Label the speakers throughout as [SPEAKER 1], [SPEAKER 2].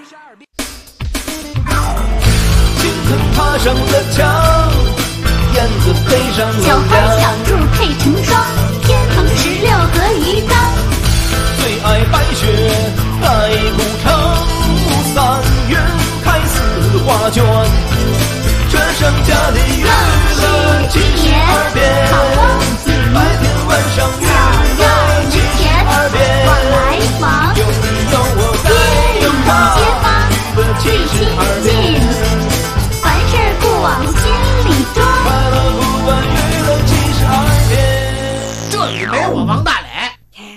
[SPEAKER 1] 金豚爬上了墙，燕子飞上了
[SPEAKER 2] 小花小兔配成双，天蓬16和鱼缸。
[SPEAKER 1] 最爱白雪盖古城，3月开4画卷，这剩下的娱乐72变，白天晚上娱乐72变，
[SPEAKER 2] 往来往，
[SPEAKER 1] 有你有我在
[SPEAKER 2] 街坊最亲近，凡事不往心里装。
[SPEAKER 1] 快乐不管娱乐72变。
[SPEAKER 3] 这里没我王大磊。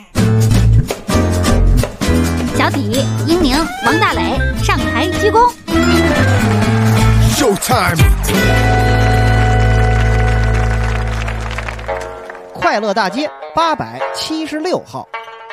[SPEAKER 2] 小体、英宁、王大磊上台鞠躬。
[SPEAKER 4] Showtime！ 快乐大街876号，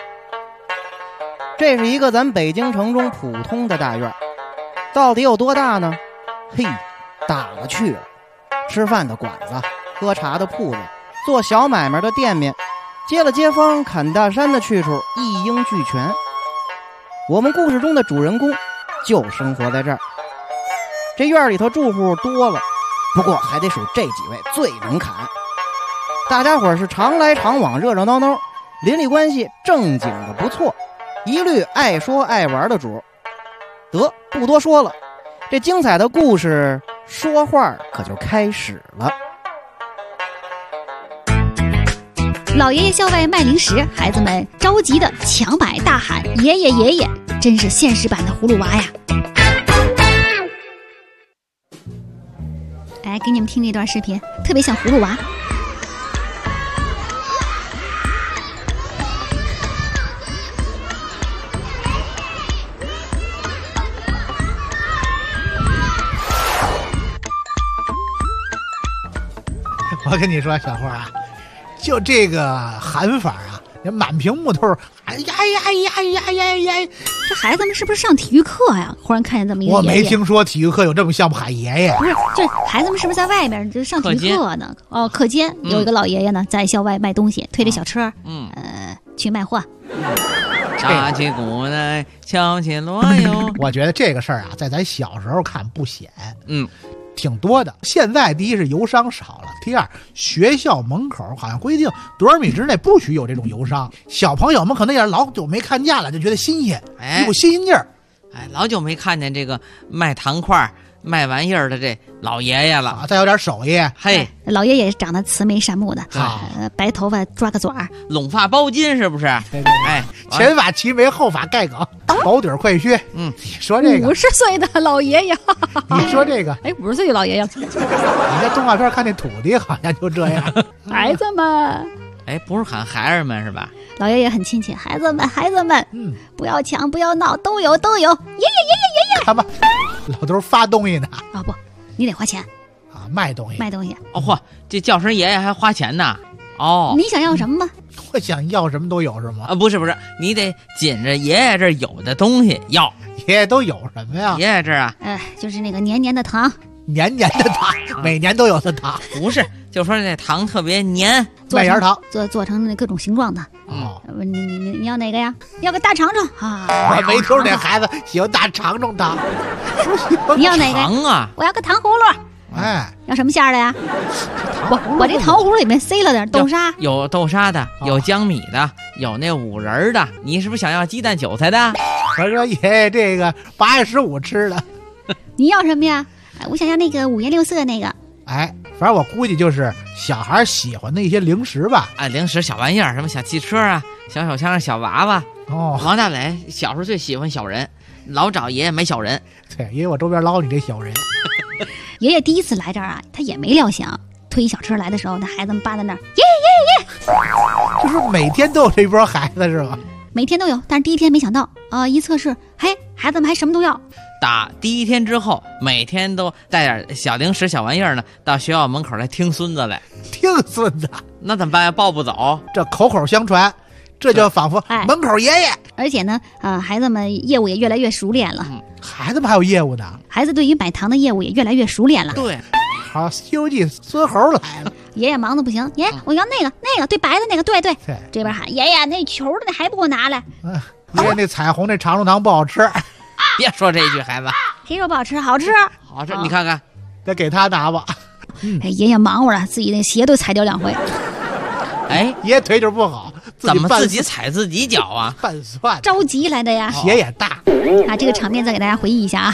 [SPEAKER 4] 这是一个咱北京城中普通的大院，到底有多大呢？嘿，大了去了！吃饭的馆子，喝茶的铺子，做小买卖的店面，接了街坊砍大山的去处，一应俱全。我们故事中的主人公就生活在这儿。这院里头住户多了，不过还得数这几位最能砍。大家伙是常来常往，热热闹闹，邻里关系正经的不错，一律爱说爱玩的主。得，不多说了，这精彩的故事说话可就开始了。
[SPEAKER 2] 老爷爷校外卖零食，孩子们着急的抢买大喊爷爷爷爷，真是现实版的葫芦娃呀。来给你们听这段视频，特别像葫芦娃。
[SPEAKER 3] 我跟你说，小花啊，就这个喊法啊，人满屏幕都是哎呀呀呀呀呀呀！
[SPEAKER 2] 这孩子们是不是上体育课呀？忽然看见这么一个爷爷，
[SPEAKER 3] 我没听说体育课有这么项目喊爷爷。
[SPEAKER 2] 不是，这孩子们是不是在外边就上体育课呢？哦，课间有一个老爷爷呢，在校外卖东西，推着小车，去卖货。
[SPEAKER 5] 打起鼓来，敲起锣哟。
[SPEAKER 3] 我觉得这个事儿啊，在咱小时候看不显，挺多的。现在第一是游商少了，第二学校门口好像规定多少米之内不许有这种游商。小朋友们可能也是老久没看见了，就觉得新鲜，一股新鲜劲儿。
[SPEAKER 5] 哎，老久没看见这个卖糖块、卖玩意儿的这老爷爷了，
[SPEAKER 3] 再有点手艺。
[SPEAKER 5] 嘿，
[SPEAKER 2] 老爷爷长得慈眉善目的，白头发抓个卷儿，
[SPEAKER 5] 拢发包巾是不是？
[SPEAKER 3] 对对，哎，前发齐眉，后发盖梗，薄底快靴。你说这个
[SPEAKER 2] 50岁的老爷爷，
[SPEAKER 3] 你说这个，
[SPEAKER 2] 哎，50岁的老爷爷，
[SPEAKER 3] 你在动画片看那土地好像就这样。
[SPEAKER 2] 孩子们，
[SPEAKER 5] 哎，不是喊孩儿们是吧？
[SPEAKER 2] 老爷爷很亲切，孩子们，孩子们，不要抢，不要闹，都有，爷爷，爷爷，爷爷。
[SPEAKER 3] 看吧，老头发东西呢。
[SPEAKER 2] 啊不，你得花钱
[SPEAKER 3] 啊，卖东西。
[SPEAKER 5] 哦嚯，这叫声爷爷还花钱呢。哦，
[SPEAKER 2] 你想要什么吗？
[SPEAKER 3] 我想要什么都有是吗？
[SPEAKER 5] 啊，不是，你得紧着爷爷这儿有的东西要。
[SPEAKER 3] 爷爷都有什么呀？
[SPEAKER 5] 爷爷这儿啊，
[SPEAKER 2] 就是那个黏黏的糖。
[SPEAKER 3] 黏黏的糖，每年都有的糖。
[SPEAKER 5] 不是，就说这糖特别黏，
[SPEAKER 3] 麦芽糖
[SPEAKER 2] 做成那各种形状的。你要哪个呀？要个大长虫啊！
[SPEAKER 3] 我没听说那孩子喜欢大长虫糖。
[SPEAKER 2] 你要哪个
[SPEAKER 5] 糖啊？
[SPEAKER 2] 我要个糖葫芦。
[SPEAKER 3] 哎，
[SPEAKER 2] 要什么馅儿的呀？我这糖葫芦里面塞了点豆沙，
[SPEAKER 5] 有豆沙的，有江米的，有那五仁的。你是不是想要鸡蛋韭菜的？
[SPEAKER 3] 我说爷爷这个8月15吃的。
[SPEAKER 2] 你要什么呀？我想要那个5颜6色那个。
[SPEAKER 3] 哎，反正我估计就是小孩喜欢的一些零食吧。
[SPEAKER 5] 啊，零食小玩意儿，什么小汽车啊，小手枪、小娃娃。
[SPEAKER 3] 哦，
[SPEAKER 5] 王大磊小时候最喜欢小人，老找爷爷买小人。
[SPEAKER 3] 对，因为我周边捞你这小人。
[SPEAKER 2] 爷爷第一次来这儿啊，他也没料想，推小车来的时候，那孩子们扒在那儿，爷爷爷爷，
[SPEAKER 3] 就是每天都有这波孩子是吧？
[SPEAKER 2] 每天都有，但是第一天没想到啊，一测试，嘿，孩子们还什么都要。
[SPEAKER 5] 打第一天之后，每天都带点小零食、小玩意儿呢，到学校门口来听孙子来。
[SPEAKER 3] 听孙子，
[SPEAKER 5] 那怎么办呀？抱不走，
[SPEAKER 3] 这口口相传，这就仿佛门口爷爷。
[SPEAKER 2] 而且呢，孩子们业务也越来越熟练了。
[SPEAKER 3] 孩子们还有业务呢。
[SPEAKER 2] 孩子对于买糖的业务也越来越熟练了。
[SPEAKER 5] 对，
[SPEAKER 3] 好，《西游记》孙猴来了。
[SPEAKER 2] 爷爷忙得不行，爷爷我要那个对白的那个，对，这边喊爷爷那球的那还不给我拿来。
[SPEAKER 3] 爷爷那彩虹那长虫糖不好吃。
[SPEAKER 5] 别说这句，孩子。
[SPEAKER 2] 谁说不好吃？好吃，
[SPEAKER 5] 好吃，你看看。
[SPEAKER 3] 得给他拿吧。
[SPEAKER 2] 哎，爷爷忙活了，自己那鞋都踩掉2回。
[SPEAKER 5] 哎，
[SPEAKER 3] 爷爷腿脚不好，
[SPEAKER 5] 怎么自己踩自己脚啊？
[SPEAKER 3] 拌蒜，
[SPEAKER 2] 着急来的呀。
[SPEAKER 3] 鞋也大
[SPEAKER 2] 啊，这个场面再给大家回忆一下啊。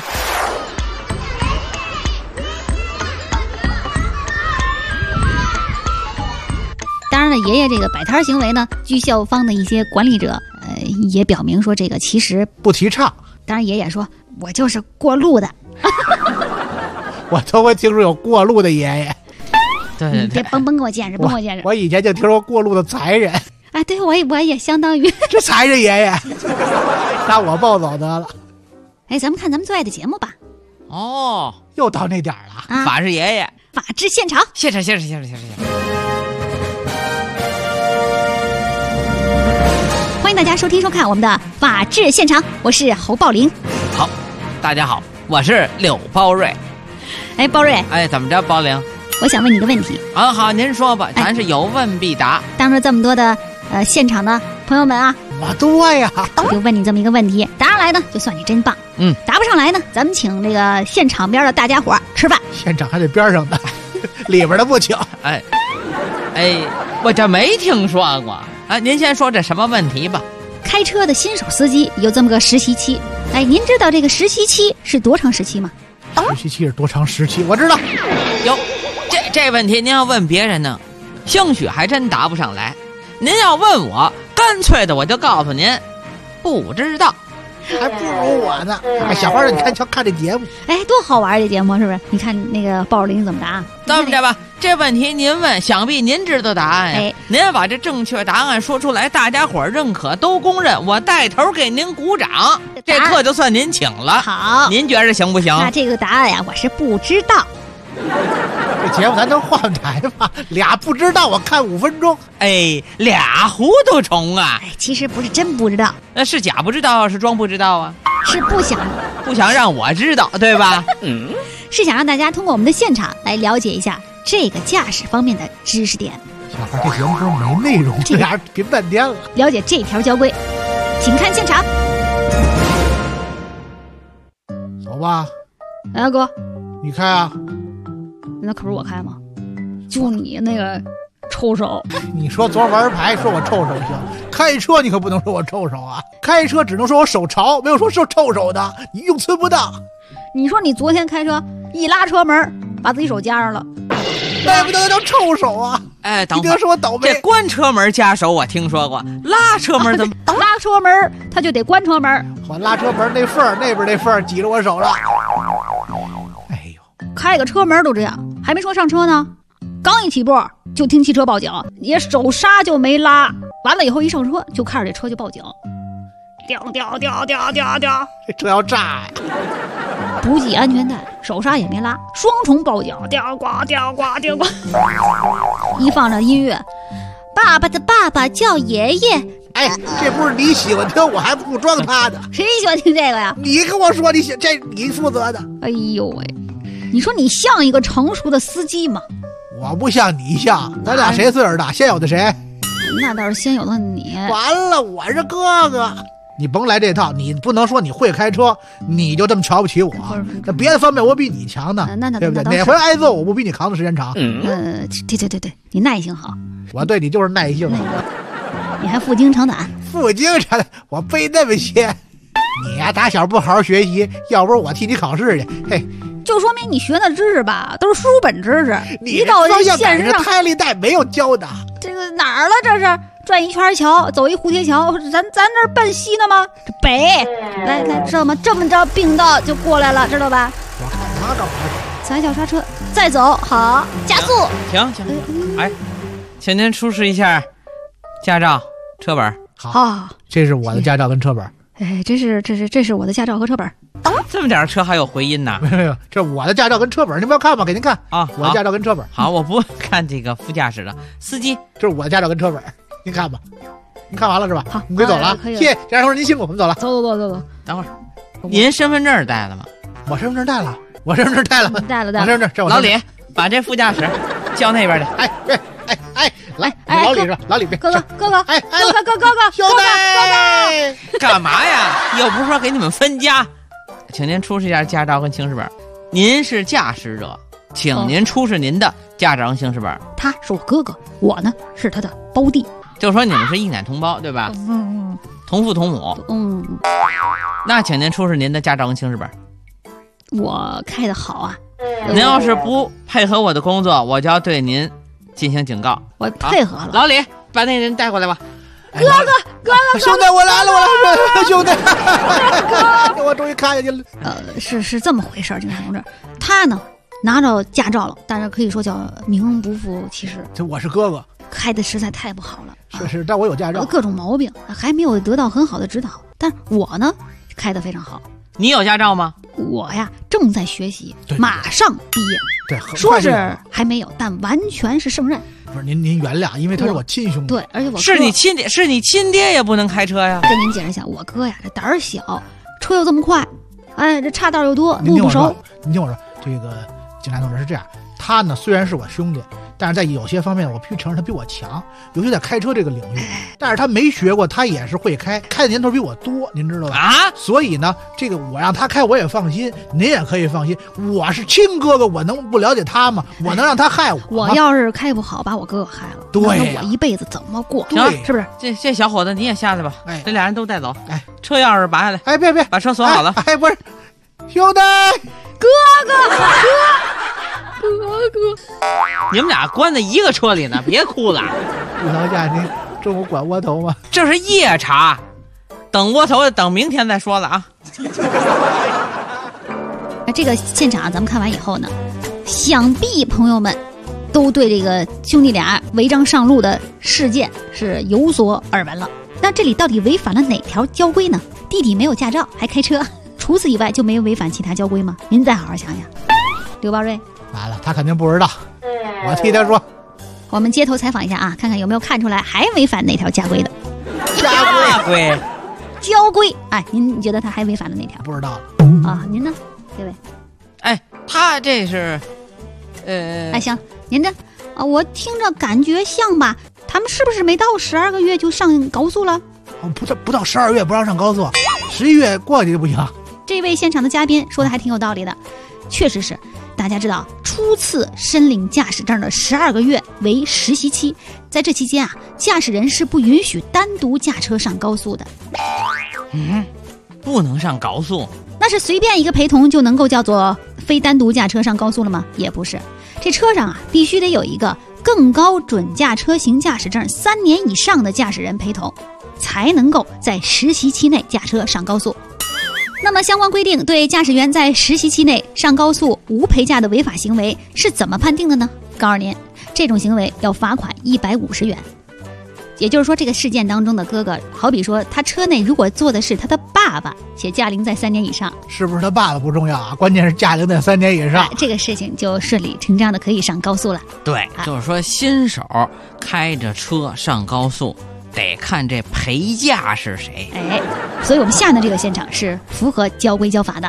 [SPEAKER 2] 当然了，爷爷这个摆摊行为呢，据校方的一些管理者，也表明说这个其实
[SPEAKER 3] 不提倡。
[SPEAKER 2] 当然，爷爷说我就是过路的。
[SPEAKER 3] 我头回听说有过路的爷爷。
[SPEAKER 5] 对对对，
[SPEAKER 2] 别甭给我见识，甭给我见识。
[SPEAKER 3] 我以前就听说过路的财人。
[SPEAKER 2] 哎，对我也相当于
[SPEAKER 3] 这财人爷爷，拿我抱走得了。
[SPEAKER 2] 哎，咱们看咱们最爱的节目吧。
[SPEAKER 5] 哦，
[SPEAKER 3] 又到那点儿了。
[SPEAKER 2] 啊，
[SPEAKER 5] 法治爷爷，
[SPEAKER 2] 法治现场，
[SPEAKER 5] 现场。
[SPEAKER 2] 欢迎大家收听收看我们的法治现场，我是侯宝林。
[SPEAKER 5] 好，大家好，我是柳包瑞。
[SPEAKER 2] 哎，包瑞，
[SPEAKER 5] 哎，怎么着，包玲？
[SPEAKER 2] 我想问你个问题。
[SPEAKER 5] 啊，好，您说吧，咱是有问必答。
[SPEAKER 2] 当着这么多的现场的朋友们啊，
[SPEAKER 3] 我多呀，
[SPEAKER 2] 我就问你这么一个问题，答上来呢就算你真棒，答不上来呢，咱们请这个现场边的大家伙吃饭。
[SPEAKER 3] 现场还得边上的，里边的不请。
[SPEAKER 5] 哎，我这没听说过。啊，您先说这什么问题吧。
[SPEAKER 2] 开车的新手司机有这么个实习期，哎，您知道这个实习期是多长时期吗？
[SPEAKER 3] 实习期是多长时期？我知道。
[SPEAKER 5] 哟，这问题您要问别人呢，兴许还真答不上来。您要问我，干脆的我就告诉您，不知道。
[SPEAKER 3] 还不如我呢。哎，小花，你看这节目，
[SPEAKER 2] 哎，多好玩这节目是不是？你看那个鲍林怎么答？
[SPEAKER 5] 这么着吧，这问题您问，想必您知道答案呀。
[SPEAKER 2] 哎，
[SPEAKER 5] 您把这正确答案说出来，大家伙认可都公认，我带头给您鼓掌，这课就算您请了。
[SPEAKER 2] 好，
[SPEAKER 5] 您觉着行不行？
[SPEAKER 2] 那这个答案呀，我是不知道。
[SPEAKER 3] 这节目咱能换台吗？俩不知道，我看5分钟。
[SPEAKER 5] 哎，俩糊涂虫啊！
[SPEAKER 2] 哎，其实不是真不知道，
[SPEAKER 5] 那是假不知道，是装不知道啊？
[SPEAKER 2] 是不想
[SPEAKER 5] 让我知道，对吧？
[SPEAKER 2] 是想让大家通过我们的现场来了解一下这个驾驶方面的知识点。
[SPEAKER 3] 小孩，这节目说没内容，这俩评半天了。
[SPEAKER 2] 了解这条交规，请看现场。
[SPEAKER 3] 走吧。
[SPEAKER 2] 哎，哥，
[SPEAKER 3] 你开啊？
[SPEAKER 2] 那可不是我开吗？就你那个臭手。
[SPEAKER 3] 你说昨儿玩牌说我臭手行，开车你可不能说我臭手啊！开车只能说我手潮，没有说臭手的，你用词不当。
[SPEAKER 2] 你说你昨天开车一拉车门，把自己手夹上了，
[SPEAKER 3] 那不能叫臭手啊！
[SPEAKER 5] 哎，
[SPEAKER 3] 你别说我倒霉。
[SPEAKER 5] 这关车门夹手我听说过，拉车门怎么？
[SPEAKER 2] 拉车门他就得关车门。
[SPEAKER 3] 我拉车门那缝儿，那边那缝儿挤着我手了。哎呦，
[SPEAKER 2] 开个车门都这样，还没说上车呢，刚一起步就听汽车报警，也手刹就没拉，完了以后一上车就看着这车就报警，掉，
[SPEAKER 3] 这车要炸呀！
[SPEAKER 2] 不系安全带，手刹也没拉，双重报警，掉呱。一放着音乐，爸爸的爸爸叫爷爷。
[SPEAKER 3] 哎，这不是你喜欢听，我还不装他的。
[SPEAKER 2] 谁喜欢听这个呀？
[SPEAKER 3] 你跟我说这你负责的。
[SPEAKER 2] 哎呦喂，你说你像一个成熟的司机吗？
[SPEAKER 3] 我不像你像，咱俩谁岁数大？先有的谁？
[SPEAKER 2] 那倒是先有了你。
[SPEAKER 3] 完了，我是哥哥。你甭来这套，你不能说你会开车，你就这么瞧不起我。那别的方面我比你强呢，对不对？哪回挨揍我不比你扛的时间长？
[SPEAKER 2] 对，你耐性好。
[SPEAKER 3] 我对你就是耐性。
[SPEAKER 2] 你还负荆长胆。
[SPEAKER 3] 负荆长胆，我背那么些。你呀，打小不好好学习，要不是我替你考试去，嘿。
[SPEAKER 2] 就说明你学的知识吧，都是书本知识。
[SPEAKER 3] 你
[SPEAKER 2] 到这现实上，
[SPEAKER 3] 胎力带没有教的。
[SPEAKER 2] 这个哪儿了？这是转一圈桥，走一蝴蝶桥。咱这奔西呢吗？这北，来，知道吗？这么着并道就过来了，知道吧？
[SPEAKER 3] 我看他这
[SPEAKER 2] 踩脚刹车，再走，好，加速。
[SPEAKER 5] 行，哎，请您出示一下驾照、车本。
[SPEAKER 3] 好，这是我的驾照跟车本。
[SPEAKER 2] 哎，这是我的驾照和车本。
[SPEAKER 5] 这么点车还有回音呢？
[SPEAKER 3] 没有，这是我的驾照跟车本，您不要看吗？给您看
[SPEAKER 5] 啊，
[SPEAKER 3] 我的驾照跟车本。
[SPEAKER 5] 好，我不看这个副驾驶的司机，
[SPEAKER 3] 这是我的驾照跟车本，您看吧。您看完了是吧？
[SPEAKER 2] 好，
[SPEAKER 3] 你可以走了。谢谢贾先生，您辛苦，我们走了。
[SPEAKER 2] 走。
[SPEAKER 5] 等会儿，您身份证带了吗？
[SPEAKER 3] 我身份证带了，我身份证带了。我身份证，这我
[SPEAKER 5] 老李，把这副驾驶叫那边去。
[SPEAKER 3] 哎，来，老李是吧？老李，
[SPEAKER 2] 哥哥，
[SPEAKER 3] 哎，
[SPEAKER 2] 哥哥，
[SPEAKER 3] 兄弟，
[SPEAKER 5] 干嘛呀？又不是说给你们分家。 请您出示一下驾照跟行驶本。您是驾驶者，请您出示您的驾照跟行驶本。
[SPEAKER 2] 他是我哥哥，我呢是他的胞弟。
[SPEAKER 5] 就说你们是一奶同胞，对吧？同父同母。那请您出示您的驾照跟行驶本。
[SPEAKER 2] 我开的好啊。
[SPEAKER 5] 您要是不配合我的工作，我就要对您进行警告。
[SPEAKER 2] 我配合了。
[SPEAKER 5] 老李，把那人带过来吧。
[SPEAKER 2] 哥哥，
[SPEAKER 3] 兄弟，我来了，兄弟，哥，我终于看见你了。
[SPEAKER 2] 是这么回事，警察同志，他呢拿着驾照了，但是可以说叫名不副其实。
[SPEAKER 3] 这我是哥哥，
[SPEAKER 2] 开的实在太不好了。
[SPEAKER 3] 是，但我有驾照，
[SPEAKER 2] 各种毛病，还没有得到很好的指导。但我呢，开得非常好。
[SPEAKER 5] 你有驾照吗？
[SPEAKER 2] 我呀正在学习，马上毕业。
[SPEAKER 3] 对，
[SPEAKER 2] 说是还没有，但完全是胜任。
[SPEAKER 3] 不是您原谅，因为他是我亲兄弟。
[SPEAKER 2] 对，而且我
[SPEAKER 5] 是你亲爹也不能开车呀。
[SPEAKER 2] 跟您解释一下，我哥呀这胆儿小，车又这么快，哎，这岔道又多，路不熟。
[SPEAKER 3] 您听我说，这个警察同志是这样，他呢虽然是我兄弟，但是在有些方面我必须承认他比我强，尤其在开车这个领域。但是他没学过，他也是会开的年头比我多，您知道吧？
[SPEAKER 5] 啊，
[SPEAKER 3] 所以呢，这个我让他开我也放心，您也可以放心。我是亲哥哥，我能不了解他吗？我能让他害我吗？
[SPEAKER 2] 我要是开不好，把我哥哥害了，
[SPEAKER 3] 对，
[SPEAKER 2] 那我一辈子怎么过？
[SPEAKER 3] 对，
[SPEAKER 2] 是不是？
[SPEAKER 5] 这小伙子你也下来吧，
[SPEAKER 3] 哎，
[SPEAKER 5] 这俩人都带走，
[SPEAKER 3] 哎，
[SPEAKER 5] 车钥匙拔下来，
[SPEAKER 3] 哎，别，
[SPEAKER 5] 把车锁好了。
[SPEAKER 3] 哎，不是，兄弟，
[SPEAKER 2] 哥，
[SPEAKER 5] 你们俩关在一个车里呢，别哭了。
[SPEAKER 3] 不能驾您中午管窝头吗？
[SPEAKER 5] 这是夜查，等窝头等明天再说了啊。
[SPEAKER 2] 这个现场咱们看完以后呢，想必朋友们都对这个兄弟俩违章上路的事件是有所耳闻了。那这里到底违反了哪条交规呢？弟弟没有驾照还开车，除此以外就没有违反其他交规吗？您再好好想想。刘宝瑞，
[SPEAKER 3] 完了，他肯定不知道，我替他说。
[SPEAKER 2] 我们街头采访一下啊，看看有没有看出来还违反哪条家规的。交规，哎，您觉得他还违反了哪条？
[SPEAKER 3] 不知道
[SPEAKER 2] 啊，您呢，这位？
[SPEAKER 5] 哎，他这是，
[SPEAKER 2] 哎，行，您这啊，我听着感觉像吧？他们是不是没到12个月就上高速了？
[SPEAKER 3] 哦，不到12月不让上高速，11月过去就不行。
[SPEAKER 2] 这位现场的嘉宾说的还挺有道理的，确实是。大家知道，初次申领驾驶证的12个月为实习期，在这期间啊，驾驶人是不允许单独驾车上高速的。
[SPEAKER 5] 不能上高速？
[SPEAKER 2] 那是随便一个陪同就能够叫做非单独驾车上高速了吗？也不是，这车上啊必须得有一个更高准驾车型驾驶证3年以上的驾驶人陪同，才能够在实习期内驾车上高速。那么相关规定对驾驶员在实习期内上高速无陪驾的违法行为是怎么判定的呢？告诉您，这种行为要罚款150元。也就是说，这个事件当中的哥哥，好比说他车内如果坐的是他的爸爸，且驾龄在3年以上，
[SPEAKER 3] 是不是他爸爸不重要啊？关键是驾龄在3年以上，
[SPEAKER 2] 这个事情就顺理成章的可以上高速了。
[SPEAKER 5] 对，就是说新手开着车上高速，得看这陪驾是谁。
[SPEAKER 2] 哎，所以我们下面这个现场是符合交规交法的。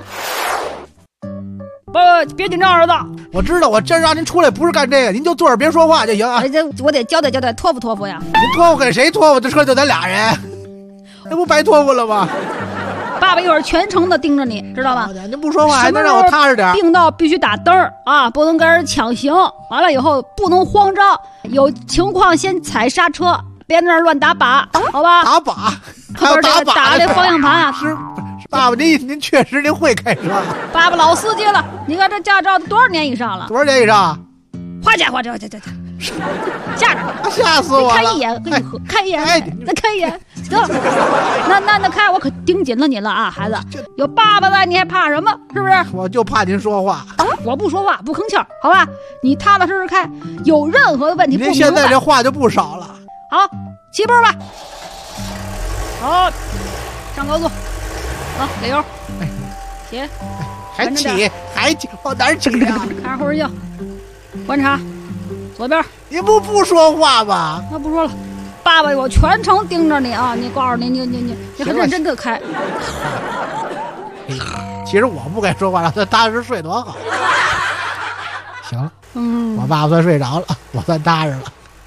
[SPEAKER 2] 别紧张，儿子。
[SPEAKER 3] 我知道，我真让您出来不是干这个，您就坐着别说话就行啊。
[SPEAKER 2] 我得交代交代，托付托付呀。
[SPEAKER 3] 您托付给谁托付？这车就咱俩人，那不白托付了吗？
[SPEAKER 2] 爸爸一会儿全程的盯着你，知道吧？
[SPEAKER 3] 您不说话还能让我踏实点。
[SPEAKER 2] 并道必须打灯啊，不能跟人抢行。完了以后不能慌张，有情况先踩刹车，别在那儿乱打靶，好吧？
[SPEAKER 3] 打靶，还有打靶，
[SPEAKER 2] 打这方向盘啊！
[SPEAKER 3] 是爸爸，您确实您会开车。
[SPEAKER 2] 爸爸老司机了，你看这驾照多少年以上了？
[SPEAKER 3] 多少年以上？
[SPEAKER 2] 花家伙，这吓着了，
[SPEAKER 3] 吓死我了！
[SPEAKER 2] 看一眼，跟你喝，看一眼，再看一眼，得了。那看我可盯紧了你了啊，孩子，有爸爸在，你还怕什么？是不是？
[SPEAKER 3] 我就怕您说话。
[SPEAKER 2] 我不说话，不吭气儿，好吧？你踏踏实实开，有任何的问题不明白，
[SPEAKER 3] 您现在这话就不少了。
[SPEAKER 2] 好，起步吧。好，上高速。好，给油，起，
[SPEAKER 3] 还起，往哪儿起？
[SPEAKER 2] 看着后视镜，观察，左边。
[SPEAKER 3] 你不说话吧？
[SPEAKER 2] 那不说了，爸爸，我全程盯着你啊！你告诉你很认真的开。
[SPEAKER 3] 其实我不该说话，让他踏实睡多好。行了，我爸爸算睡着了，我算踏实了。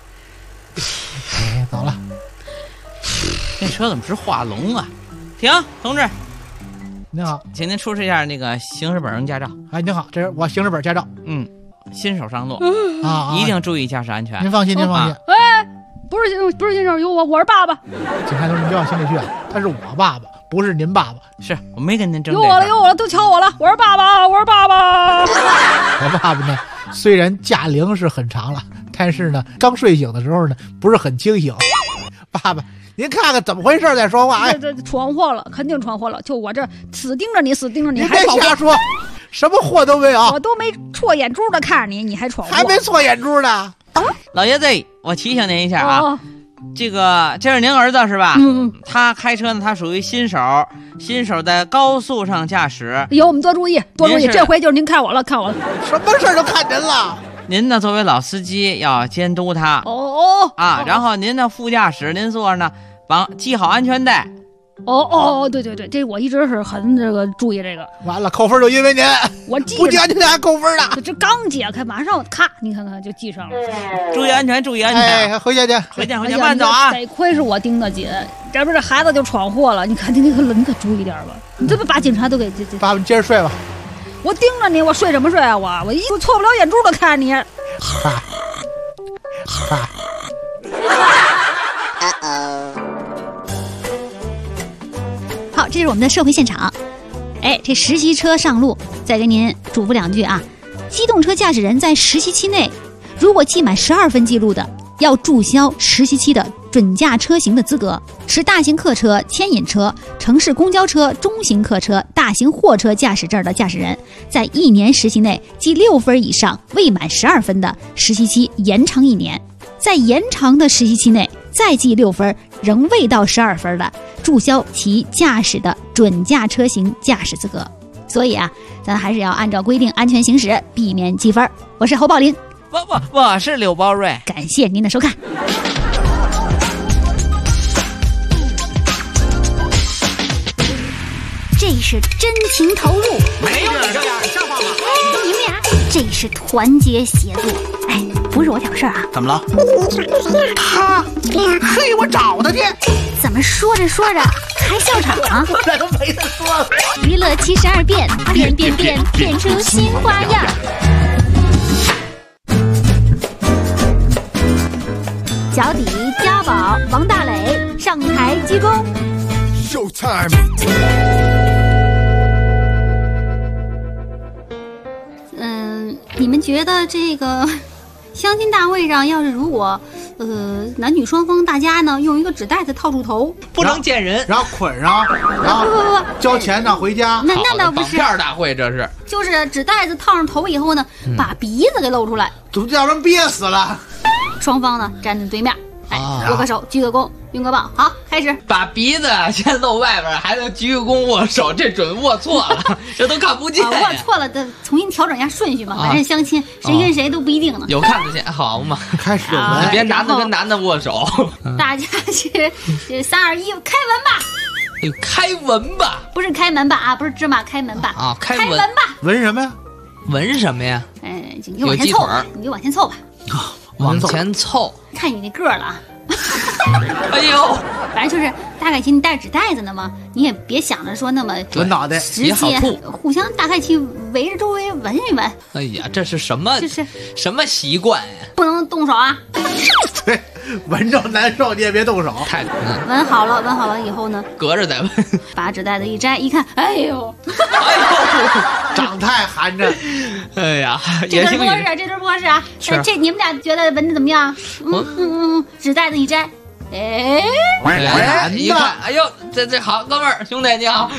[SPEAKER 3] 走了。
[SPEAKER 5] 这车怎么是化龙啊？停，同志，
[SPEAKER 3] 您好，
[SPEAKER 5] 请您出示一下那个行驶本人驾照。
[SPEAKER 3] 哎，您好，这是我行驶本驾照。
[SPEAKER 5] 新手上路
[SPEAKER 3] 啊，
[SPEAKER 5] 一定注意驾驶安全。
[SPEAKER 3] 您放心，您放心。
[SPEAKER 2] 哎，不是新手，有我是爸爸。
[SPEAKER 3] 警察同志，您不要心里去啊，他是我爸爸，不是您爸爸。
[SPEAKER 5] 是我没跟您争。
[SPEAKER 2] 有我了，都瞧我了，我是爸爸。
[SPEAKER 3] 我爸爸呢，虽然驾龄是很长了，但是呢，刚睡醒的时候呢，不是很清醒。爸爸，您看看怎么回事再说话。
[SPEAKER 2] 这闯祸了，肯定闯祸了。就我这死盯着你，
[SPEAKER 3] 你别瞎说，什么祸都没有，
[SPEAKER 2] 我都没错眼珠的看着你，你还闯祸，
[SPEAKER 3] 还没错眼珠呢。
[SPEAKER 5] 老爷子，我提醒您一下啊，这是您儿子是吧？他开车呢，他属于新手在高速上驾驶。
[SPEAKER 2] 以后我们多注意，这回就是您看我了。
[SPEAKER 3] 什么事都看您了。
[SPEAKER 5] 您呢，作为老司机要监督他。然后您的副驾驶，您坐着呢，系好安全带。
[SPEAKER 2] 对，这我一直是很注意这个。
[SPEAKER 3] 完了，扣分就因为您，
[SPEAKER 2] 我记
[SPEAKER 3] 不系安全带还扣分呢。
[SPEAKER 2] 这刚解开，马上咔，你看看就系上了。
[SPEAKER 5] 注意安全。
[SPEAKER 3] 哎，回家去，
[SPEAKER 5] 回家慢走啊！
[SPEAKER 2] 得亏是我盯得紧，这不是孩子就闯祸了。你看你可注意点吧，你这不把警察都给
[SPEAKER 3] 爸爸，你接着睡吧。
[SPEAKER 2] 我盯着你，我睡什么睡啊？我一错不了眼珠的看你。 好，这是我们的社会现场。这实习车上路，再跟您嘱咐两句啊。机动车驾驶人在实习期内，如果记满12分记录的，要注销实习期的准驾车型的资格。持大型客车、牵引车、城市公交车、中型客车、大型货车驾驶证的驾驶人，在1年实习内记6分以上未满12分的，实习期延长1年；在延长的实习期内再记6分仍未到12分的，注销其驾驶的准驾车型驾驶资格。所以啊，咱还是要按照规定安全行驶，避免记分。我是侯宝林，
[SPEAKER 5] 我是刘宝瑞，
[SPEAKER 2] 感谢您的收看。这是真情投入，
[SPEAKER 3] 没有你这样像话吗？
[SPEAKER 2] 你们俩这是团结协作。不是我挑事儿啊。
[SPEAKER 3] 怎么了？他，嘿，我找他去。
[SPEAKER 2] 怎么说着开笑场啊？
[SPEAKER 3] 我这都没得说了。
[SPEAKER 2] 娱乐72变，变出新花样。脚底家宝王大磊上台鞠躬。
[SPEAKER 1] Showtime。
[SPEAKER 2] 你们觉得这个相亲大会上，要是如果男女双方大家呢用一个纸袋子套住头，
[SPEAKER 5] 不能见人，
[SPEAKER 3] 然后捆上，然后不交钱呢回家。
[SPEAKER 2] 那倒不是
[SPEAKER 5] 绑票大会，这是
[SPEAKER 2] 就是纸袋子套上头以后呢，把鼻子给露出来，
[SPEAKER 3] 怎么叫人憋死了？
[SPEAKER 2] 双方呢站在对面，握个手，鞠个躬，拥个抱，好，开始。
[SPEAKER 5] 把鼻子先露外边，还能鞠个躬握手，这准握错了，这都看不见。
[SPEAKER 2] 握错了的，重新调整一下顺序嘛。反正相亲谁跟谁都不一定呢。
[SPEAKER 5] 有看得见，好嘛？
[SPEAKER 3] 开始
[SPEAKER 5] 你别男的跟男的握手。
[SPEAKER 2] 大家去3、2、1，开文吧。
[SPEAKER 5] 开文吧，
[SPEAKER 2] 不是开门吧啊，不是芝麻开门吧
[SPEAKER 5] 啊，开
[SPEAKER 2] 文吧。
[SPEAKER 3] 闻什么呀？
[SPEAKER 5] 闻什么呀？
[SPEAKER 2] 你就往前凑，你就往前凑吧。
[SPEAKER 5] 往前凑，
[SPEAKER 2] 看你那个了啊！
[SPEAKER 5] 哎呦，
[SPEAKER 2] 反正就是大概其你带纸袋子呢嘛，你也别想着说那么
[SPEAKER 3] 闻脑袋，
[SPEAKER 2] 直接互相大概去围着周围闻一闻。
[SPEAKER 5] 哎呀，这是什么？
[SPEAKER 2] 这是
[SPEAKER 5] 什么习惯呀？
[SPEAKER 2] 不能动手啊！
[SPEAKER 3] 对，闻着难受你也别动手。
[SPEAKER 5] 太
[SPEAKER 2] 闻好了以后呢，
[SPEAKER 5] 隔着再闻。
[SPEAKER 2] 把纸袋子一摘，一看，哎呦，
[SPEAKER 3] 长太寒碜。
[SPEAKER 5] 哎呀，
[SPEAKER 2] 这对不合适，啊！这你们俩觉得闻着怎么样？纸袋子一摘，
[SPEAKER 5] 一看，哎呦，这好，哥们儿兄弟你好。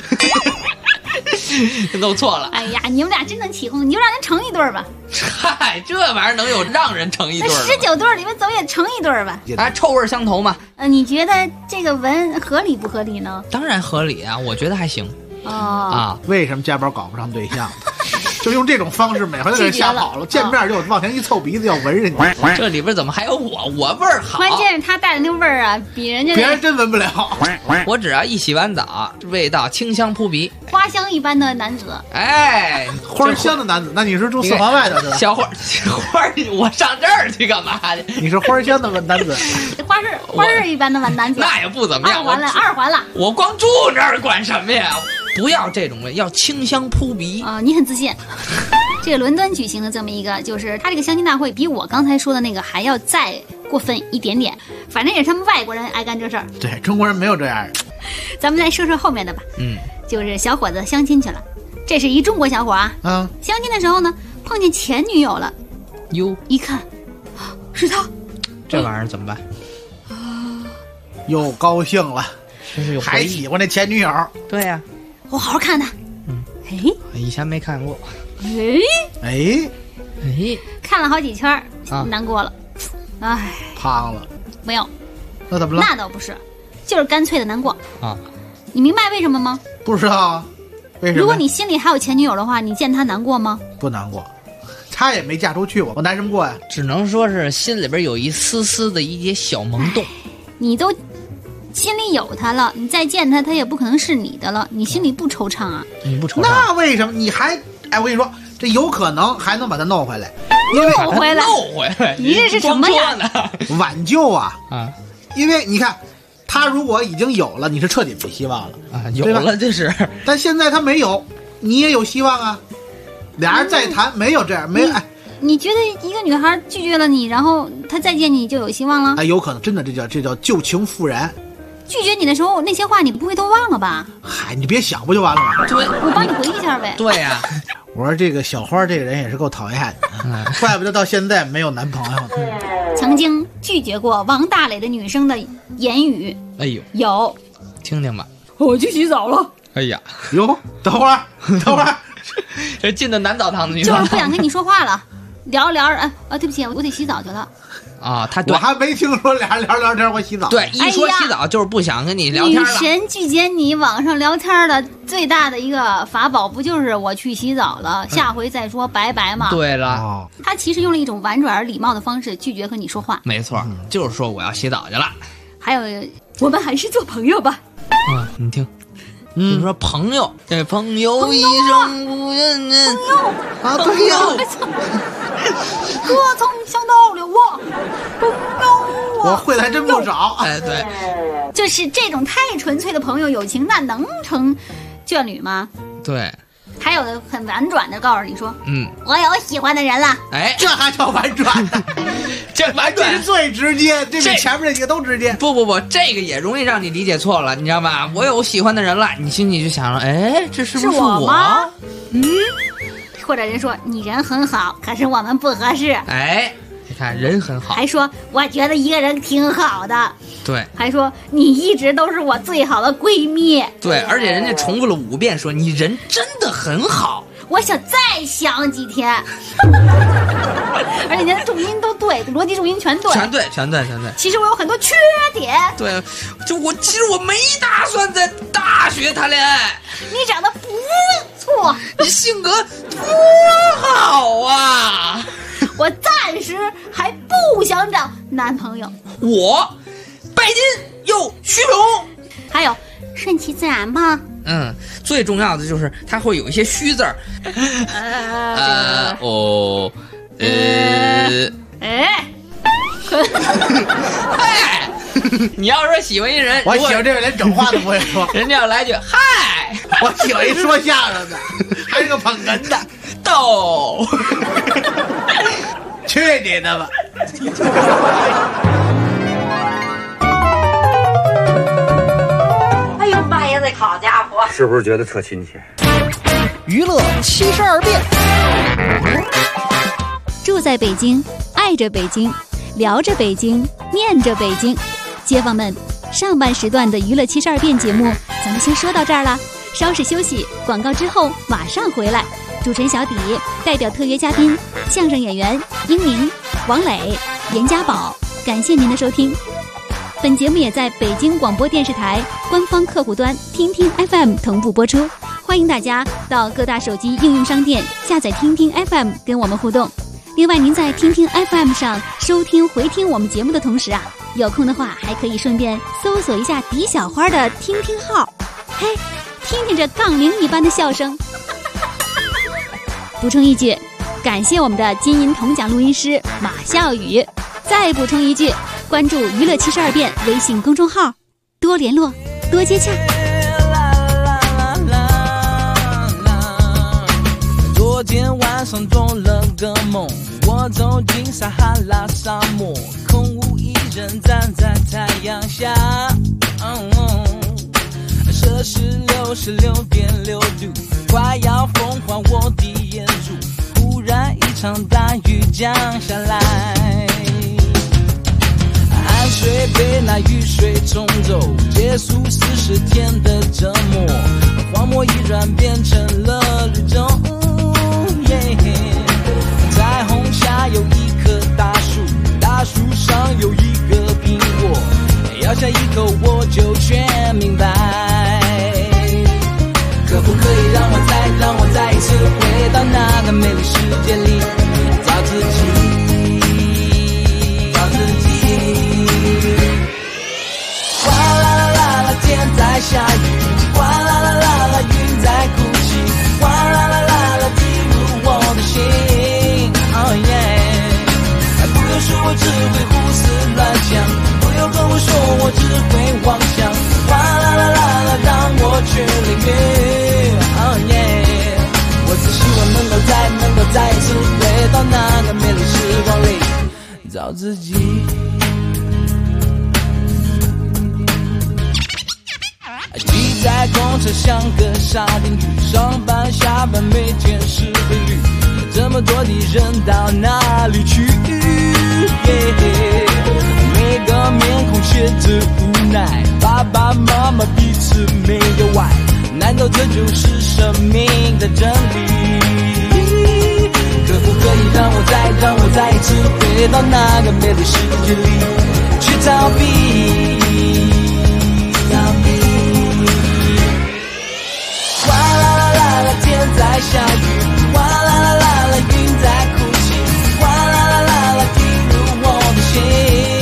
[SPEAKER 5] 弄错了。
[SPEAKER 2] 哎呀，你们俩真能起哄，你就让人成一对吧。
[SPEAKER 5] 嗨，这玩意儿能有让人成一对？
[SPEAKER 2] 那19对里面总也成一对吧？
[SPEAKER 5] 臭味相投嘛。
[SPEAKER 2] 你觉得这个闻合理不合理呢？
[SPEAKER 5] 当然合理啊，我觉得还行。
[SPEAKER 3] 为什么家宝搞不上对象？就用这种方式，每回都给人吓跑了。见面就往前一凑鼻子，要闻人家。
[SPEAKER 5] 这里边怎么还有我味儿好？
[SPEAKER 2] 关键是他带的那味儿啊，比人家
[SPEAKER 3] 别人真闻不了。
[SPEAKER 5] 我只要一洗完澡，味道清香扑鼻，
[SPEAKER 2] 花香一般的男子。
[SPEAKER 5] 哎，
[SPEAKER 3] 花香的男子，那你是住4环外的是吧？
[SPEAKER 5] 小花，我上这儿去干嘛去？
[SPEAKER 3] 你是花香的男子，
[SPEAKER 2] 花市一般的男子，
[SPEAKER 5] 那也不怎么样。
[SPEAKER 2] 2环了，
[SPEAKER 5] 我光住这儿管什么呀？ 不要这种人，要清香扑鼻
[SPEAKER 2] 啊、你很自信。这个伦敦举行的这么一个，就是他这个相亲大会比我刚才说的那个还要再过分一点点，反正也是他们外国人爱干这事儿。
[SPEAKER 3] 对，中国人没有这样的。
[SPEAKER 2] 咱们再说说后面的吧。就是小伙子相亲去了，这是一中国小伙啊。相亲的时候呢，碰见前女友了。
[SPEAKER 5] 哟，
[SPEAKER 2] 一看，是他。
[SPEAKER 5] 这玩意儿怎么办？
[SPEAKER 3] 又高兴了，
[SPEAKER 5] 真是有
[SPEAKER 3] 还喜欢那前女友。
[SPEAKER 5] 对呀、
[SPEAKER 2] 我好好看他。
[SPEAKER 5] 以前没看过。
[SPEAKER 3] 哎，
[SPEAKER 2] 看了好几圈难过了。哎，
[SPEAKER 3] 胖了。
[SPEAKER 2] 没有。
[SPEAKER 3] 那怎么了？
[SPEAKER 2] 那倒不是，就是干脆的难过
[SPEAKER 5] 啊。
[SPEAKER 2] 你明白为什么吗？
[SPEAKER 3] 不知道啊。为什么？
[SPEAKER 2] 如果你心里还有前女友的话，你见她难过吗？
[SPEAKER 3] 不难过，她也没嫁出去过，我难什么过呀？
[SPEAKER 5] 只能说是心里边有一丝丝的一些小萌动。
[SPEAKER 2] 你都心里有她了，你再见她，她也不可能是你的了，你心里不惆怅啊？
[SPEAKER 5] 你不惆怅？
[SPEAKER 3] 那为什么你还？哎，我跟你说，这有可能还能把她弄回来，因为
[SPEAKER 2] 弄回来，你这是什么呀？
[SPEAKER 3] 挽救啊！因为你看。他如果已经有了，你是彻底没希望了
[SPEAKER 5] 啊！有了这是，
[SPEAKER 3] 但现在他没有，你也有希望啊！俩人再谈，没有这样，没哎。
[SPEAKER 2] 你觉得一个女孩拒绝了你，然后她再见你就有希望了？
[SPEAKER 3] 哎，有可能，真的，这叫旧情复燃。
[SPEAKER 2] 拒绝你的时候那些话你不会都忘了吧？
[SPEAKER 3] 嗨，你别想不就完了吗？
[SPEAKER 5] 对，
[SPEAKER 2] 我帮你回忆一下呗。
[SPEAKER 5] 对呀、
[SPEAKER 3] 我说这个小花这个人也是够讨厌的，怪不得到现在没有男朋友。
[SPEAKER 2] 曾经拒绝过王大磊的女生的言语。
[SPEAKER 5] 哎呦，
[SPEAKER 2] 有，
[SPEAKER 5] 听听吧。
[SPEAKER 2] 我去洗澡了。
[SPEAKER 5] 哎呀，
[SPEAKER 3] 哟，等会儿，
[SPEAKER 5] 这进的男澡堂子女澡堂，
[SPEAKER 2] 就是不想跟你说话了，聊着聊着，对不起，我得洗澡去了。
[SPEAKER 5] 啊，
[SPEAKER 3] 我还没听说俩人聊天我洗澡。
[SPEAKER 5] 对，一说洗澡就是不想跟你聊天了。
[SPEAKER 2] 女神拒绝你网上聊天的最大的一个法宝，不就是我去洗澡了，下回再说，拜拜嘛。
[SPEAKER 5] 对了，
[SPEAKER 2] 他其实用了一种婉转而礼貌的方式拒绝和你说话。
[SPEAKER 5] 没错，就是说我要洗澡去了。
[SPEAKER 2] 还有，我们还是做朋友吧。
[SPEAKER 5] 你听。就是说朋友，这朋友一生不认真
[SPEAKER 2] 啊，
[SPEAKER 3] 对呀，
[SPEAKER 2] 可曾想到了我，朋友
[SPEAKER 3] 我会的还真不少。
[SPEAKER 5] 哎，对，
[SPEAKER 2] 就是这种太纯粹的朋友友情，那能成眷侣吗？
[SPEAKER 5] 对。
[SPEAKER 2] 还有的很婉转的告诉你说，我有喜欢的人了。
[SPEAKER 3] 哎，这还叫婉转？
[SPEAKER 5] 这婉转
[SPEAKER 3] 是最直接，这比前面这几个都直接。
[SPEAKER 5] 不，这个也容易让你理解错了，你知道吧？我有喜欢的人了，你心里就想了，哎，这是不是
[SPEAKER 2] 我吗？或者人说你人很好，可是我们不合适。
[SPEAKER 5] 哎，你看人很好，
[SPEAKER 2] 还说我觉得一个人挺好的。
[SPEAKER 5] 对，
[SPEAKER 2] 还说你一直都是我最好的闺蜜。
[SPEAKER 5] 对，而且人家重复了5遍，说你人真的很好。
[SPEAKER 2] 我想再想几天。而且人家重音都对，逻辑重音全对。
[SPEAKER 5] 全对。
[SPEAKER 2] 其实我有很多缺点。
[SPEAKER 5] 对，其实我没打算在大学谈恋爱。
[SPEAKER 2] 你长得不错，
[SPEAKER 5] 你性格多好啊！
[SPEAKER 2] 我暂时还不想找男朋友。
[SPEAKER 5] 我拜金又虚荣，
[SPEAKER 2] 还有顺其自然吧。
[SPEAKER 5] 最重要的就是它会有一些虚字儿。嗨，你要说喜欢一人，
[SPEAKER 3] 我喜欢这个连整话都不会说，
[SPEAKER 5] 人家要来句嗨，
[SPEAKER 3] 我喜欢一说相声的，还是个捧哏的，
[SPEAKER 5] 逗，
[SPEAKER 3] 去你的吧！
[SPEAKER 6] 哎呦妈呀，这好家伙，
[SPEAKER 7] 是不是觉得特亲切？
[SPEAKER 4] 娱乐72变，
[SPEAKER 2] 住在北京，爱着北京，聊着北京，念着北京。街坊们，上半时段的娱乐72变节目咱们先说到这儿了，稍事休息，广告之后马上回来。主持人小底代表特约嘉宾相声演员英明、王磊、严家宝，感谢您的收听。本节目也在北京广播电视台官方客户端听听 FM 同步播出，欢迎大家到各大手机应用商店下载听听 FM 跟我们互动。另外，您在听听 FM 上收听回听我们节目的同时有空的话还可以顺便搜索一下狄小花的听听号，嘿，听听这杠铃一般的笑声。补充一句，感谢我们的金银铜奖录音师马笑宇。再补充一句，关注娱乐72变微信公众号，多联络，多接洽。
[SPEAKER 1] 上做了个梦，我走进撒哈拉沙漠，空无一人站在太阳下。摄氏66.6度，快要风化我的眼珠。忽然一场大雨降下来，汗水被那雨水冲走，结束40天的折磨，荒漠一转变成了绿洲。彩虹下有一棵大树，大树上有一个苹果，咬下一口我就全明白。可不可以让我再一次回到那个美丽世界里，找自己。哗啦啦啦啦，天在下雨，哗啦啦啦啦，云在哭泣，哗啦啦啦啦，进入我的心。不要说我只会胡思乱想，不要跟我说我只会妄想，哗啦啦啦啦，让我去领略。我只希望能够再一次回到那个美丽时光里，找自己。挤在公车像个沙丁鱼，上班下班每天是规律，这么多的人到哪里去？每个面孔写着无奈，爸爸妈妈彼此没有爱，难道这就是生命的真理？可不可以让我再一次回到那个美丽世界里，去逃避？哗啦啦啦啦，天在下雨，哗啦啦啦啦，云在哭泣，哗啦啦啦啦，进入我的心。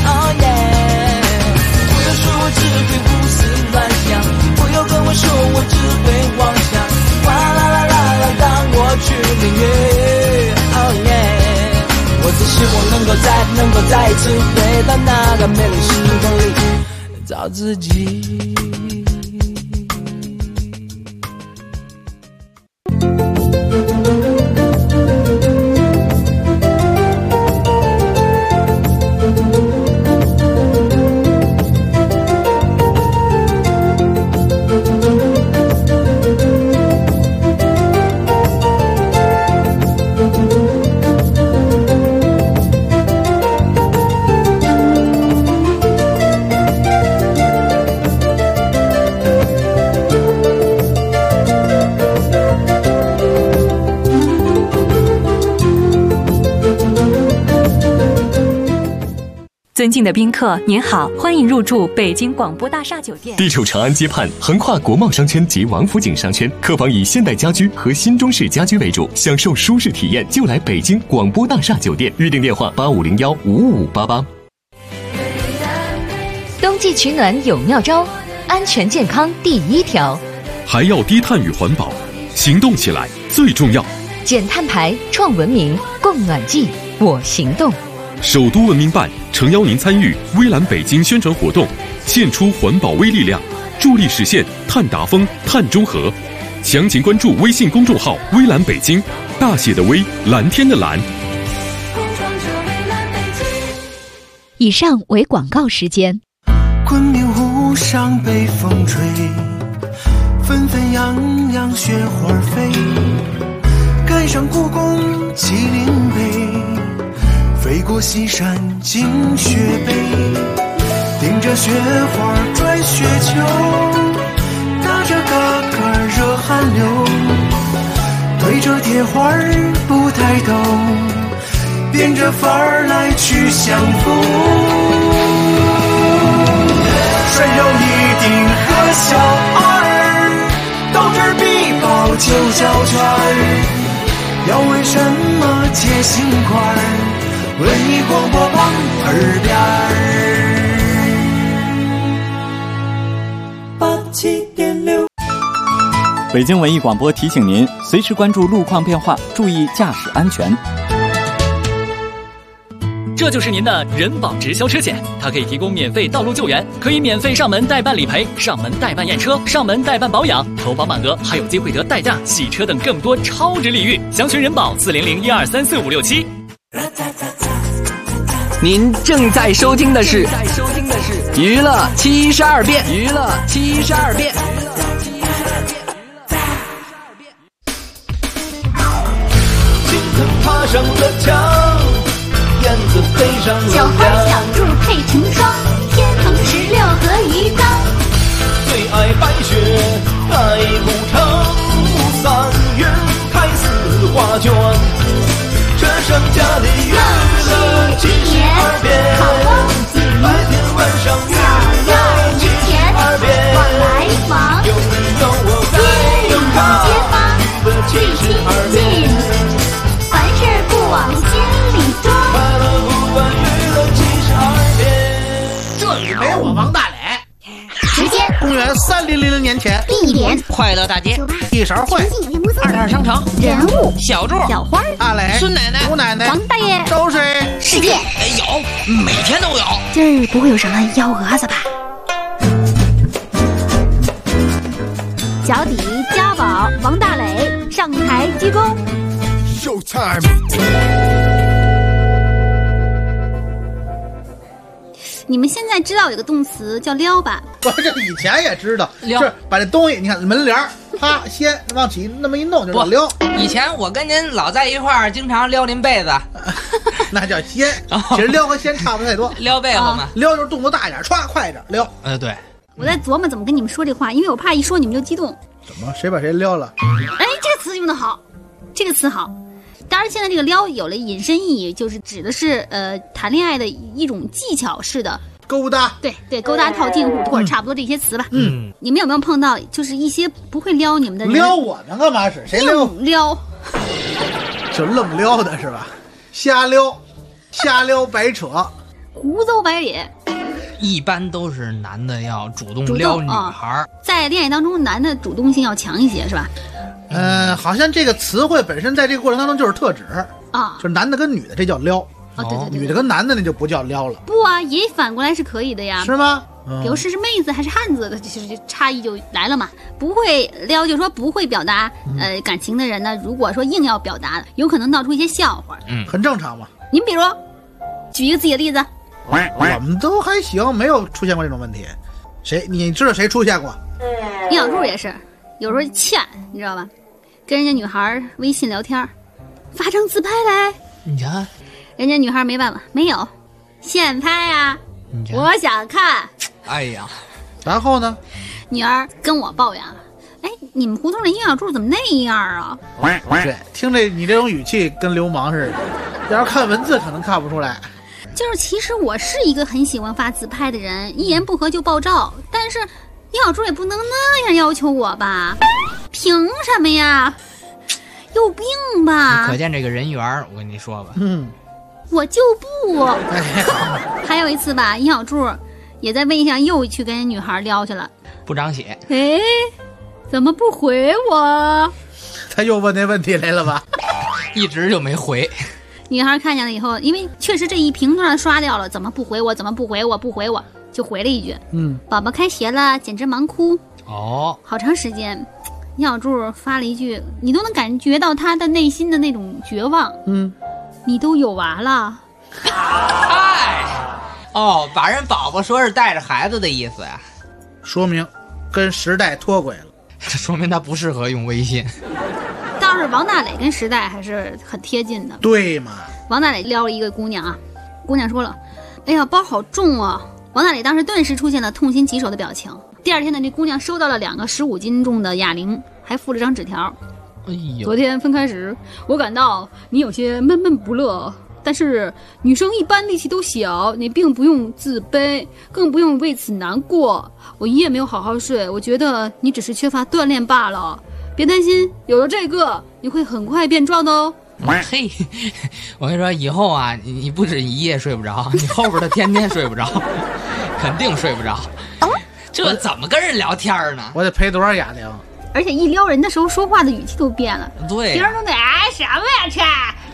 [SPEAKER 1] 不要说我只会胡思乱想，不要跟我说我只会妄想，哗啦啦啦啦，让我去领略。我只希望能够再一次回到那个美丽时光里，找自己。
[SPEAKER 7] 尊敬的宾客，您好，欢迎入住北京广播大厦酒店。
[SPEAKER 8] 地处长安街畔，横跨国贸商圈及王府井商圈，客房以现代家居和新中式家居为主，享受舒适体验就来北京广播大厦酒店。预订电话85015588。
[SPEAKER 7] 冬季取暖有妙招，安全健康第一条，
[SPEAKER 9] 还要低碳与环保，行动起来最重要。
[SPEAKER 7] 减碳排，创文明，供暖季，我行动。
[SPEAKER 9] 首都文明办诚邀您参与微蓝北京宣传活动，献出环保微力量，助力实现碳达峰、碳中和。详情关注微信公众号“微蓝北京”，大写的微，蓝天的蓝。
[SPEAKER 7] 以上为广告时间。
[SPEAKER 1] 昆明湖上北风吹，纷纷扬扬雪花飞，赶上故宫麒麟碑，飞过西山进雪北，顶着雪花转雪球，打着嘎嘎热汗流，对着铁花不抬头，变着法儿来去相逢。山上一定和小儿，到这儿必报9角圈。要为什么结心块？文艺广播网耳边87.6。
[SPEAKER 10] 北京文艺广播提醒您，随时关注路况变化，注意驾驶安全。
[SPEAKER 11] 这就是您的人保直销车险，它可以提供免费道路救援，可以免费上门代办理赔、上门代办验车、上门代办保养，投保满额还有机会得代驾、洗车等更多超值礼遇。详询人保40012344567。
[SPEAKER 12] 您正在收听的是娱乐72变，娱乐72变。
[SPEAKER 1] 青藤爬上了墙，燕子飞上了
[SPEAKER 2] 小花小兔配成双，天蓬16和鱼缸。
[SPEAKER 1] 最爱白雪盖古城，3月开4画卷。这剩下的月亮72变，白天晚上月亮72变。
[SPEAKER 2] 往来往，
[SPEAKER 1] 有你有我在有他
[SPEAKER 2] 街坊
[SPEAKER 1] 的72变。
[SPEAKER 2] 凡事不往心里装，
[SPEAKER 1] 快乐不管娱乐72变。
[SPEAKER 3] 这里没我王大磊。
[SPEAKER 2] 时间
[SPEAKER 3] 公元3000年前，
[SPEAKER 2] 地点
[SPEAKER 5] 快乐大街，
[SPEAKER 3] 一勺会
[SPEAKER 5] ，22商城，
[SPEAKER 2] 人物
[SPEAKER 5] 小柱，
[SPEAKER 2] 小花，
[SPEAKER 3] 阿磊，
[SPEAKER 5] 孙奶奶，
[SPEAKER 3] 吴奶奶，
[SPEAKER 2] 王大爷，
[SPEAKER 3] 都是
[SPEAKER 2] 世界
[SPEAKER 5] 有，每天都有。
[SPEAKER 2] 今儿不会有什么幺蛾子吧？脚底家宝，王大磊上台鞠躬。
[SPEAKER 1] Showtime。
[SPEAKER 2] 你们现在知道有个动词叫撩吧？
[SPEAKER 3] 我这以前也知道，
[SPEAKER 5] 撩
[SPEAKER 3] 就是把这东西，你看门帘啪先往起那么一弄就叫撩。
[SPEAKER 5] 以前我跟您老在一块儿，经常撩您被子，
[SPEAKER 3] 那叫掀。其实撩和掀差不太多。
[SPEAKER 5] 撩被子嘛，
[SPEAKER 3] 撩就是动作大一点，歘快着撩。
[SPEAKER 5] 对。
[SPEAKER 2] 我在琢磨怎么跟你们说这话，因为我怕一说你们就激动。
[SPEAKER 3] 怎么？谁把谁撩了？
[SPEAKER 2] 哎，这个词用的好，这个词好。当然，现在这个撩有了引申意义，就是指的是谈恋爱的一种技巧式的
[SPEAKER 3] 勾搭。
[SPEAKER 2] 对，勾搭套近乎或者差不多这些词吧。你们有没有碰到就是一些不会撩你们的人？
[SPEAKER 3] 撩我呢干嘛使？谁撩？
[SPEAKER 2] 撩，
[SPEAKER 3] 就愣撩的是吧？瞎撩白扯，
[SPEAKER 2] 胡诌白咧。
[SPEAKER 5] 一般都是男的要主动撩女孩，
[SPEAKER 2] 在恋爱当中，男的主动性要强一些，是吧？
[SPEAKER 3] 好像这个词汇本身在这个过程当中就是特指
[SPEAKER 2] 啊，
[SPEAKER 3] 就是男的跟女的这叫撩。
[SPEAKER 2] 对，
[SPEAKER 3] 女的跟男的那就不叫撩了。
[SPEAKER 2] 不啊，也反过来是可以的呀。
[SPEAKER 3] 是吗？
[SPEAKER 2] 比如是妹子还是汉子的，就是差异就来了嘛。不会撩，就是说不会表达感情的人呢，如果说硬要表达，有可能闹出一些笑话。
[SPEAKER 3] 很正常嘛。
[SPEAKER 2] 您比如举一个自己的例子。
[SPEAKER 3] 我们都还行，没有出现过这种问题。你知道谁出现过？
[SPEAKER 2] 李小柱也是，有时候欠，你知道吧？跟人家女孩微信聊天，发张自拍来，
[SPEAKER 5] 你瞧，
[SPEAKER 2] 人家女孩没办法，没有现拍啊，我想看。
[SPEAKER 5] 哎呀，
[SPEAKER 3] 然后呢？
[SPEAKER 2] 女儿跟我抱怨了，哎，你们胡同的殷小柱怎么那样啊？
[SPEAKER 3] 对，听着你这种语气跟流氓似的，要是看文字可能看不出来。
[SPEAKER 2] 就是其实我是一个很喜欢发自拍的人，一言不合就爆照，但是殷小柱也不能那样要求我吧？凭什么呀？有病吧？
[SPEAKER 5] 可见这个人缘，我跟你说吧，
[SPEAKER 2] 我就不。还有一次吧，殷小柱也在微信上又去跟女孩撩去了，
[SPEAKER 5] 不长血。
[SPEAKER 2] 哎，怎么不回我？
[SPEAKER 3] 他又问那问题来了吧？
[SPEAKER 5] 一直就没回。
[SPEAKER 2] 女孩看见了以后，因为确实这一屏都让刷掉了，怎么不回我？怎么不回我？不回我，就回了一句：“宝宝开学了，简直忙哭。”好长时间，殷小柱发了一句，你都能感觉到他的内心的那种绝望。你都有娃了？
[SPEAKER 5] 把人宝宝说是带着孩子的意思呀，
[SPEAKER 3] 说明跟时代脱轨了，
[SPEAKER 5] 这说明他不适合用微信。
[SPEAKER 2] 倒是王大磊跟时代还是很贴近的，
[SPEAKER 3] 对嘛？
[SPEAKER 2] 王大磊撩了一个姑娘啊，姑娘说了：“哎呀，包好重啊！”王大磊当时顿时出现了痛心疾首的表情。第二天呢，这姑娘收到了2个15斤重的哑铃，还附了张纸条。昨天分开时，我感到你有些闷闷不乐，但是女生一般力气都小，你并不用自卑，更不用为此难过。我一夜没有好好睡，我觉得你只是缺乏锻炼罢了。别担心，有了这个，你会很快变壮的哦。
[SPEAKER 5] 嘿，我跟你说，以后啊，你不止一夜睡不着，你后边的天天睡不着，肯定睡不着。这怎么跟人聊天呢？
[SPEAKER 3] 我得赔多少哑铃？
[SPEAKER 2] 而且一撩人的时候，说话的语气都变了。
[SPEAKER 5] 对，
[SPEAKER 2] 别人都得什么呀，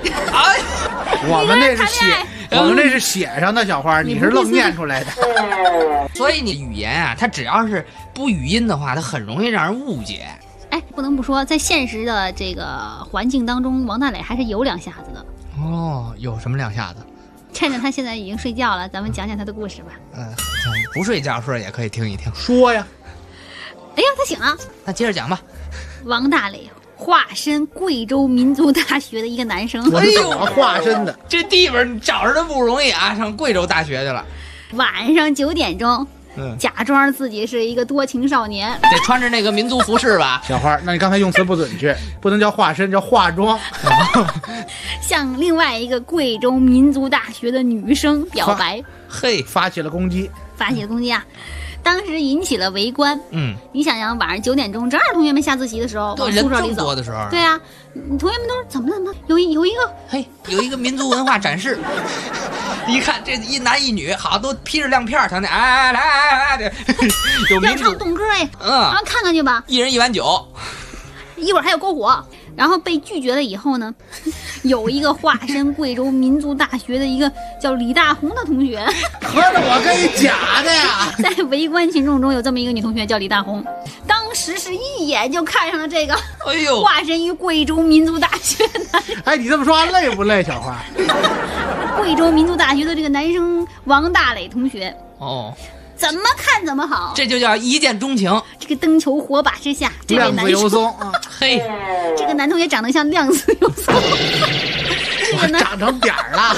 [SPEAKER 5] 哎，
[SPEAKER 3] 我们那是写上的，小花，你是愣念出来的。
[SPEAKER 5] 所以你语言啊，它只要是不语音的话，它很容易让人误解。
[SPEAKER 2] 哎，不能不说，在现实的这个环境当中，王大磊还是有两下子的。
[SPEAKER 5] 哦，有什么两下子？
[SPEAKER 2] 趁着他现在已经睡觉了，咱们讲讲他的故事吧。
[SPEAKER 5] 不睡觉时候也可以听一听。
[SPEAKER 3] 说呀。
[SPEAKER 2] 哎呀，他醒了。
[SPEAKER 5] 那接着讲吧。
[SPEAKER 2] 王大磊化身贵州民族大学的一个男生。
[SPEAKER 3] 哎呦，化身的
[SPEAKER 5] 这地方找着的不容易啊，上贵州大学去了。
[SPEAKER 2] 晚上9点钟。假装自己是一个多情少年，
[SPEAKER 5] 得穿着那个民族服饰吧。
[SPEAKER 3] 小花，那你刚才用词不准确，不能叫化身，叫化妆。
[SPEAKER 2] 向另外一个贵州民族大学的女生表白，
[SPEAKER 3] 发起了攻击
[SPEAKER 2] 啊！当时引起了围观。你想想，晚上9点钟，正好同学们下自习的时候，往宿舍里走
[SPEAKER 5] 的时候，
[SPEAKER 2] 对啊，同学们都是怎么有一个
[SPEAKER 5] 民族文化展示。一看这一男一女，好都披着亮片儿，来，有
[SPEAKER 2] 要唱动歌哎，然后看看去吧，
[SPEAKER 5] 一人1碗酒，
[SPEAKER 2] 一会儿还有篝火。然后被拒绝了以后呢，有一个化身贵州民族大学的一个叫李大红的同学，
[SPEAKER 3] 合着我跟你假的呀！
[SPEAKER 2] 在围观群众中有这么一个女同学叫李大红，当时是一眼就看上了这个，化身于贵州民族大学的。
[SPEAKER 3] 哎，你这么说累不累，小花？
[SPEAKER 2] 贵州民族大学的这个男生王大磊同学怎么看怎么好，
[SPEAKER 5] 这就叫一见钟情。
[SPEAKER 2] 这个灯球火把之下，这位男生这个男同学长得像量子游松，这个呢
[SPEAKER 3] 长成点儿了。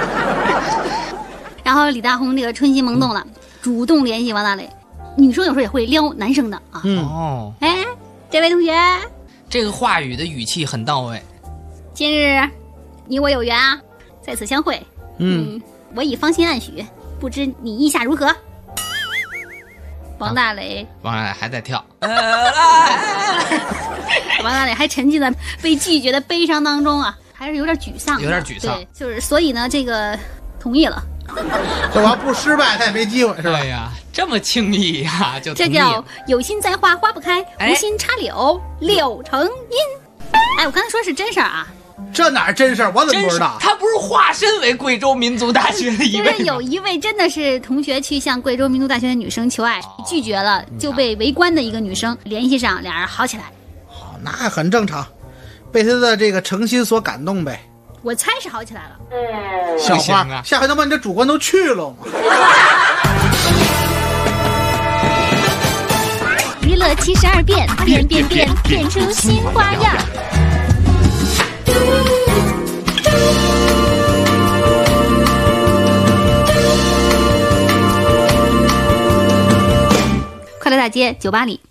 [SPEAKER 2] 然后李大红这个春心萌动了，主动联系王大磊。女生有时候也会撩男生的啊。哎，这位同学，
[SPEAKER 5] 这个话语的语气很到位。
[SPEAKER 2] 今日你我有缘啊，在此相会。我已芳心暗许，不知你意下如何？王大磊
[SPEAKER 5] 还在跳，
[SPEAKER 2] 王大磊还沉浸在被拒绝的悲伤当中啊，还是有点沮丧。对，就是所以呢，这个同意了。
[SPEAKER 3] 这我要不失败，他也没机会，是吧？
[SPEAKER 5] 对呀，这么轻易呀，就
[SPEAKER 2] 这叫有心栽花花不开，无心插柳柳成荫。哎，我刚才说是真事儿啊。
[SPEAKER 3] 这哪是真事儿？我怎么不知道？
[SPEAKER 5] 他不是化身为贵州民族大学的一位吗？
[SPEAKER 2] 就是有一位真的是同学去向贵州民族大学的女生求爱，拒绝了，就被围观的一个女生联系上，俩人好起来。
[SPEAKER 3] 那很正常，被他的这个诚心所感动呗。
[SPEAKER 2] 我猜是好起来了。
[SPEAKER 3] 小花，下回能把你这主观都去了吗？
[SPEAKER 2] 娱乐72变，变出新花样。快乐大街酒吧里，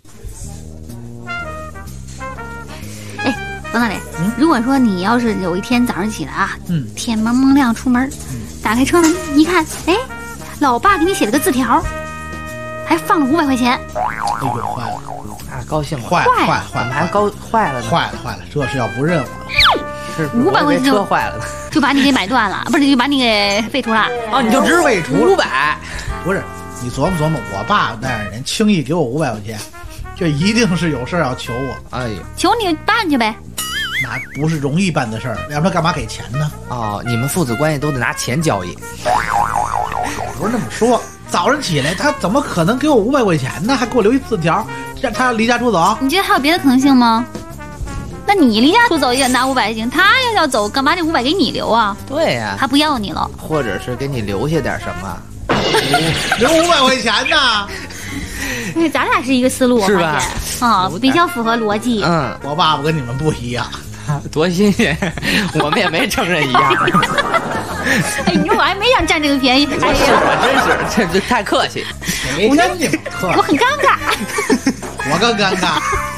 [SPEAKER 2] 哎，王大磊，如果说你要是有一天早上起来啊，天蒙蒙亮出门，打开车门一看，哎，老爸给你写了个字条，还放了500块钱。
[SPEAKER 3] 哎呦，坏了，
[SPEAKER 5] 高兴了，
[SPEAKER 3] 坏了，
[SPEAKER 5] 还坏了呢，
[SPEAKER 3] 坏了，这是要不认我了。
[SPEAKER 5] 是
[SPEAKER 2] 500块钱
[SPEAKER 5] 车坏了，
[SPEAKER 2] 就把你给买断了，不是就把你给废除了？
[SPEAKER 5] 你就知
[SPEAKER 3] 废除
[SPEAKER 5] 500，
[SPEAKER 3] 不是。你琢磨琢磨，我爸那样人轻易给我500块钱，这一定是有事要求我。
[SPEAKER 5] 哎呦，
[SPEAKER 2] 求你办去呗，
[SPEAKER 3] 那不是容易办的事儿，要不然干嘛给钱呢？
[SPEAKER 5] 你们父子关系都得拿钱交易。
[SPEAKER 3] 不是那么说，早上起来他怎么可能给我500块钱呢？还给我留一字条，让他离家出走。
[SPEAKER 2] 你觉得还有别的可能性吗？那你离家出走也拿500行，他要走，干嘛这500给你留啊？
[SPEAKER 5] 对呀，
[SPEAKER 2] 他不要你了，
[SPEAKER 5] 或者是给你留下点什么。
[SPEAKER 3] 留500块钱呢？
[SPEAKER 2] 咱俩是一个思路，
[SPEAKER 5] 是吧？
[SPEAKER 2] 比较符合逻辑。
[SPEAKER 3] 我爸爸跟你们不一样，
[SPEAKER 5] 多新鲜，我们也没承认一样。
[SPEAKER 2] 哎，你说我还没想占这个便宜，
[SPEAKER 5] 真是这太客气。
[SPEAKER 3] 我跟你们客气，
[SPEAKER 2] 我很尴尬，
[SPEAKER 3] 我更尴尬。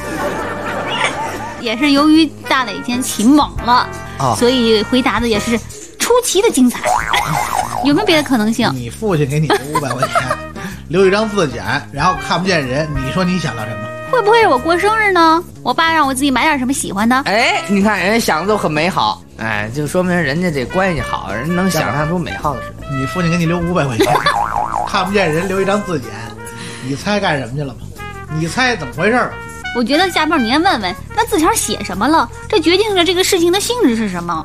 [SPEAKER 2] 也是由于大磊今天起猛了，所以回答的也是出奇的精彩。有没有别的可能性？
[SPEAKER 3] 你父亲给你留500块钱，留一张字简，然后看不见人，你说你想到什么？
[SPEAKER 2] 会不会是我过生日呢？我爸让我自己买点什么喜欢的？
[SPEAKER 5] 哎，你看人家想的都很美好，哎，就说明人家这关系好，人能想象出美好的事。
[SPEAKER 3] 你父亲给你留500块钱，看不见人留一张字简，你猜干什么去了吗？你猜怎么回事？
[SPEAKER 2] 我觉得下边你应该问问，那字条写什么了？这决定了这个事情的性质是什么？大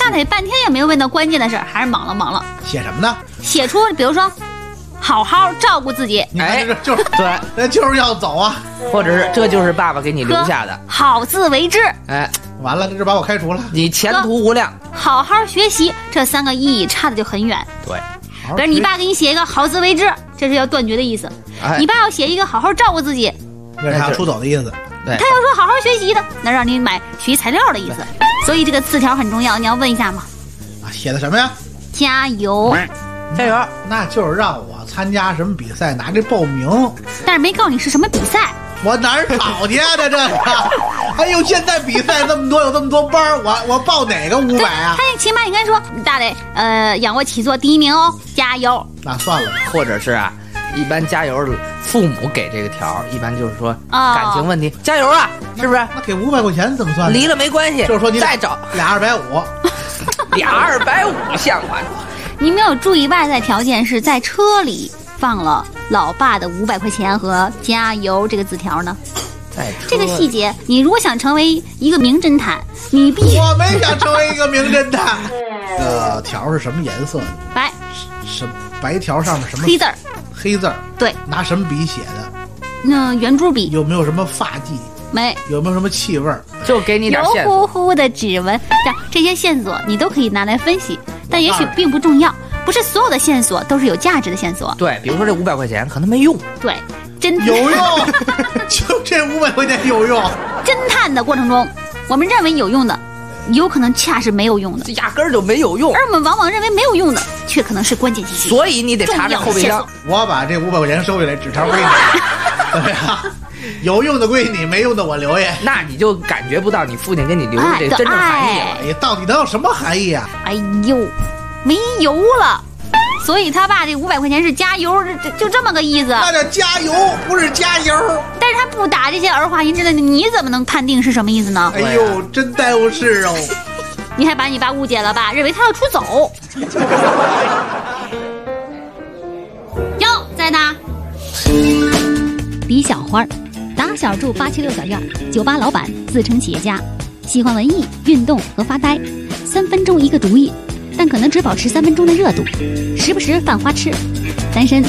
[SPEAKER 2] 看了半天也没有问到关键的事儿，还是忙了。
[SPEAKER 3] 写什么呢？
[SPEAKER 2] 写出比如说好好照顾自己。
[SPEAKER 3] 哎，就是
[SPEAKER 5] 对，
[SPEAKER 3] 那就是要走啊，
[SPEAKER 5] 或者是这就是爸爸给你留下的。
[SPEAKER 2] 好自为之。
[SPEAKER 5] 哎，
[SPEAKER 3] 完了，这就把我开除了。
[SPEAKER 5] 你前途无量。
[SPEAKER 2] 好好学习，这3个意义差的就很远。
[SPEAKER 5] 对，
[SPEAKER 2] 比如你爸给你写一个好自为之，这是要断绝的意思。你爸要写一个好好照顾自己，
[SPEAKER 3] 那是他出走的意思。
[SPEAKER 5] 对，
[SPEAKER 2] 他要说好好学习的，那让你买学习材料的意思。所以这个词条很重要，你要问一下吗？
[SPEAKER 3] 写的什么呀？
[SPEAKER 2] 加油，
[SPEAKER 5] 加油！
[SPEAKER 3] 那就是让我参加什么比赛，拿这报名。
[SPEAKER 2] 但是没告诉你是什么比赛。
[SPEAKER 3] 我哪儿考去啊？这个，哎呦，现在比赛这么多，有这么多班，我报哪个500啊？
[SPEAKER 2] 他起码你跟他说，大磊，仰卧起坐第1名哦，加油。
[SPEAKER 3] 那算了，
[SPEAKER 5] 或者是啊，一般加油，父母给这个条，一般就是说感情问题，加油啊，是不是？
[SPEAKER 3] 那给500块钱怎么算？
[SPEAKER 5] 离了没关系，
[SPEAKER 3] 就是说你
[SPEAKER 5] 再找
[SPEAKER 3] 俩250，
[SPEAKER 5] 俩250像话。
[SPEAKER 2] 你没有注意外在条件是在车里放了老爸的500块钱和加油这个字条呢？这个细节，你如果想成为一个名侦探，你必须。
[SPEAKER 3] 我没想成为一个名侦探。条是什么颜色的？
[SPEAKER 2] 白。
[SPEAKER 3] 是白条上面什么？
[SPEAKER 2] 黑字儿。
[SPEAKER 3] 黑字儿。
[SPEAKER 2] 对。
[SPEAKER 3] 拿什么笔写的？
[SPEAKER 2] 那圆珠笔。
[SPEAKER 3] 有没有什么发髻？
[SPEAKER 2] 没。
[SPEAKER 3] 有没有什么气味？
[SPEAKER 5] 就给你点线索。
[SPEAKER 2] 油乎乎的指纹，这些线索你都可以拿来分析，但也许并不重要。不是所有的线索都是有价值的线索。
[SPEAKER 5] 对，比如说这500块钱可能没用。
[SPEAKER 2] 对，真
[SPEAKER 3] 有用，就这500块钱有用。
[SPEAKER 2] 侦探的过程中，我们认为有用的，有可能恰是没有用的，
[SPEAKER 5] 压根儿就没有用。
[SPEAKER 2] 而我们往往认为没有用的，却可能是关键信息。
[SPEAKER 5] 所以你得查查后备箱。
[SPEAKER 3] 我把这500块钱收下来，纸条归你，对呀。有用的归你，没用的我留下。
[SPEAKER 5] 那你就感觉不到你父亲给你留的这真正含义了。
[SPEAKER 3] 你到底能有什么含义啊？
[SPEAKER 2] 哎呦，没油了，所以他爸这500块钱是加油，就这么个意思。
[SPEAKER 3] 那叫加油，不是加油。
[SPEAKER 2] 但是他不打这些儿化音之类的，你怎么能判定是什么意思呢？
[SPEAKER 3] 哎呦，真耽误事哦！
[SPEAKER 2] 你还把你爸误解了吧？认为他要出走。哟，在呢。李小花，打小住876小院，酒吧老板，自称企业家，喜欢文艺、运动和发呆，3分钟一个毒瘾，但可能只保持3分钟的热度，时不时犯花痴，单身。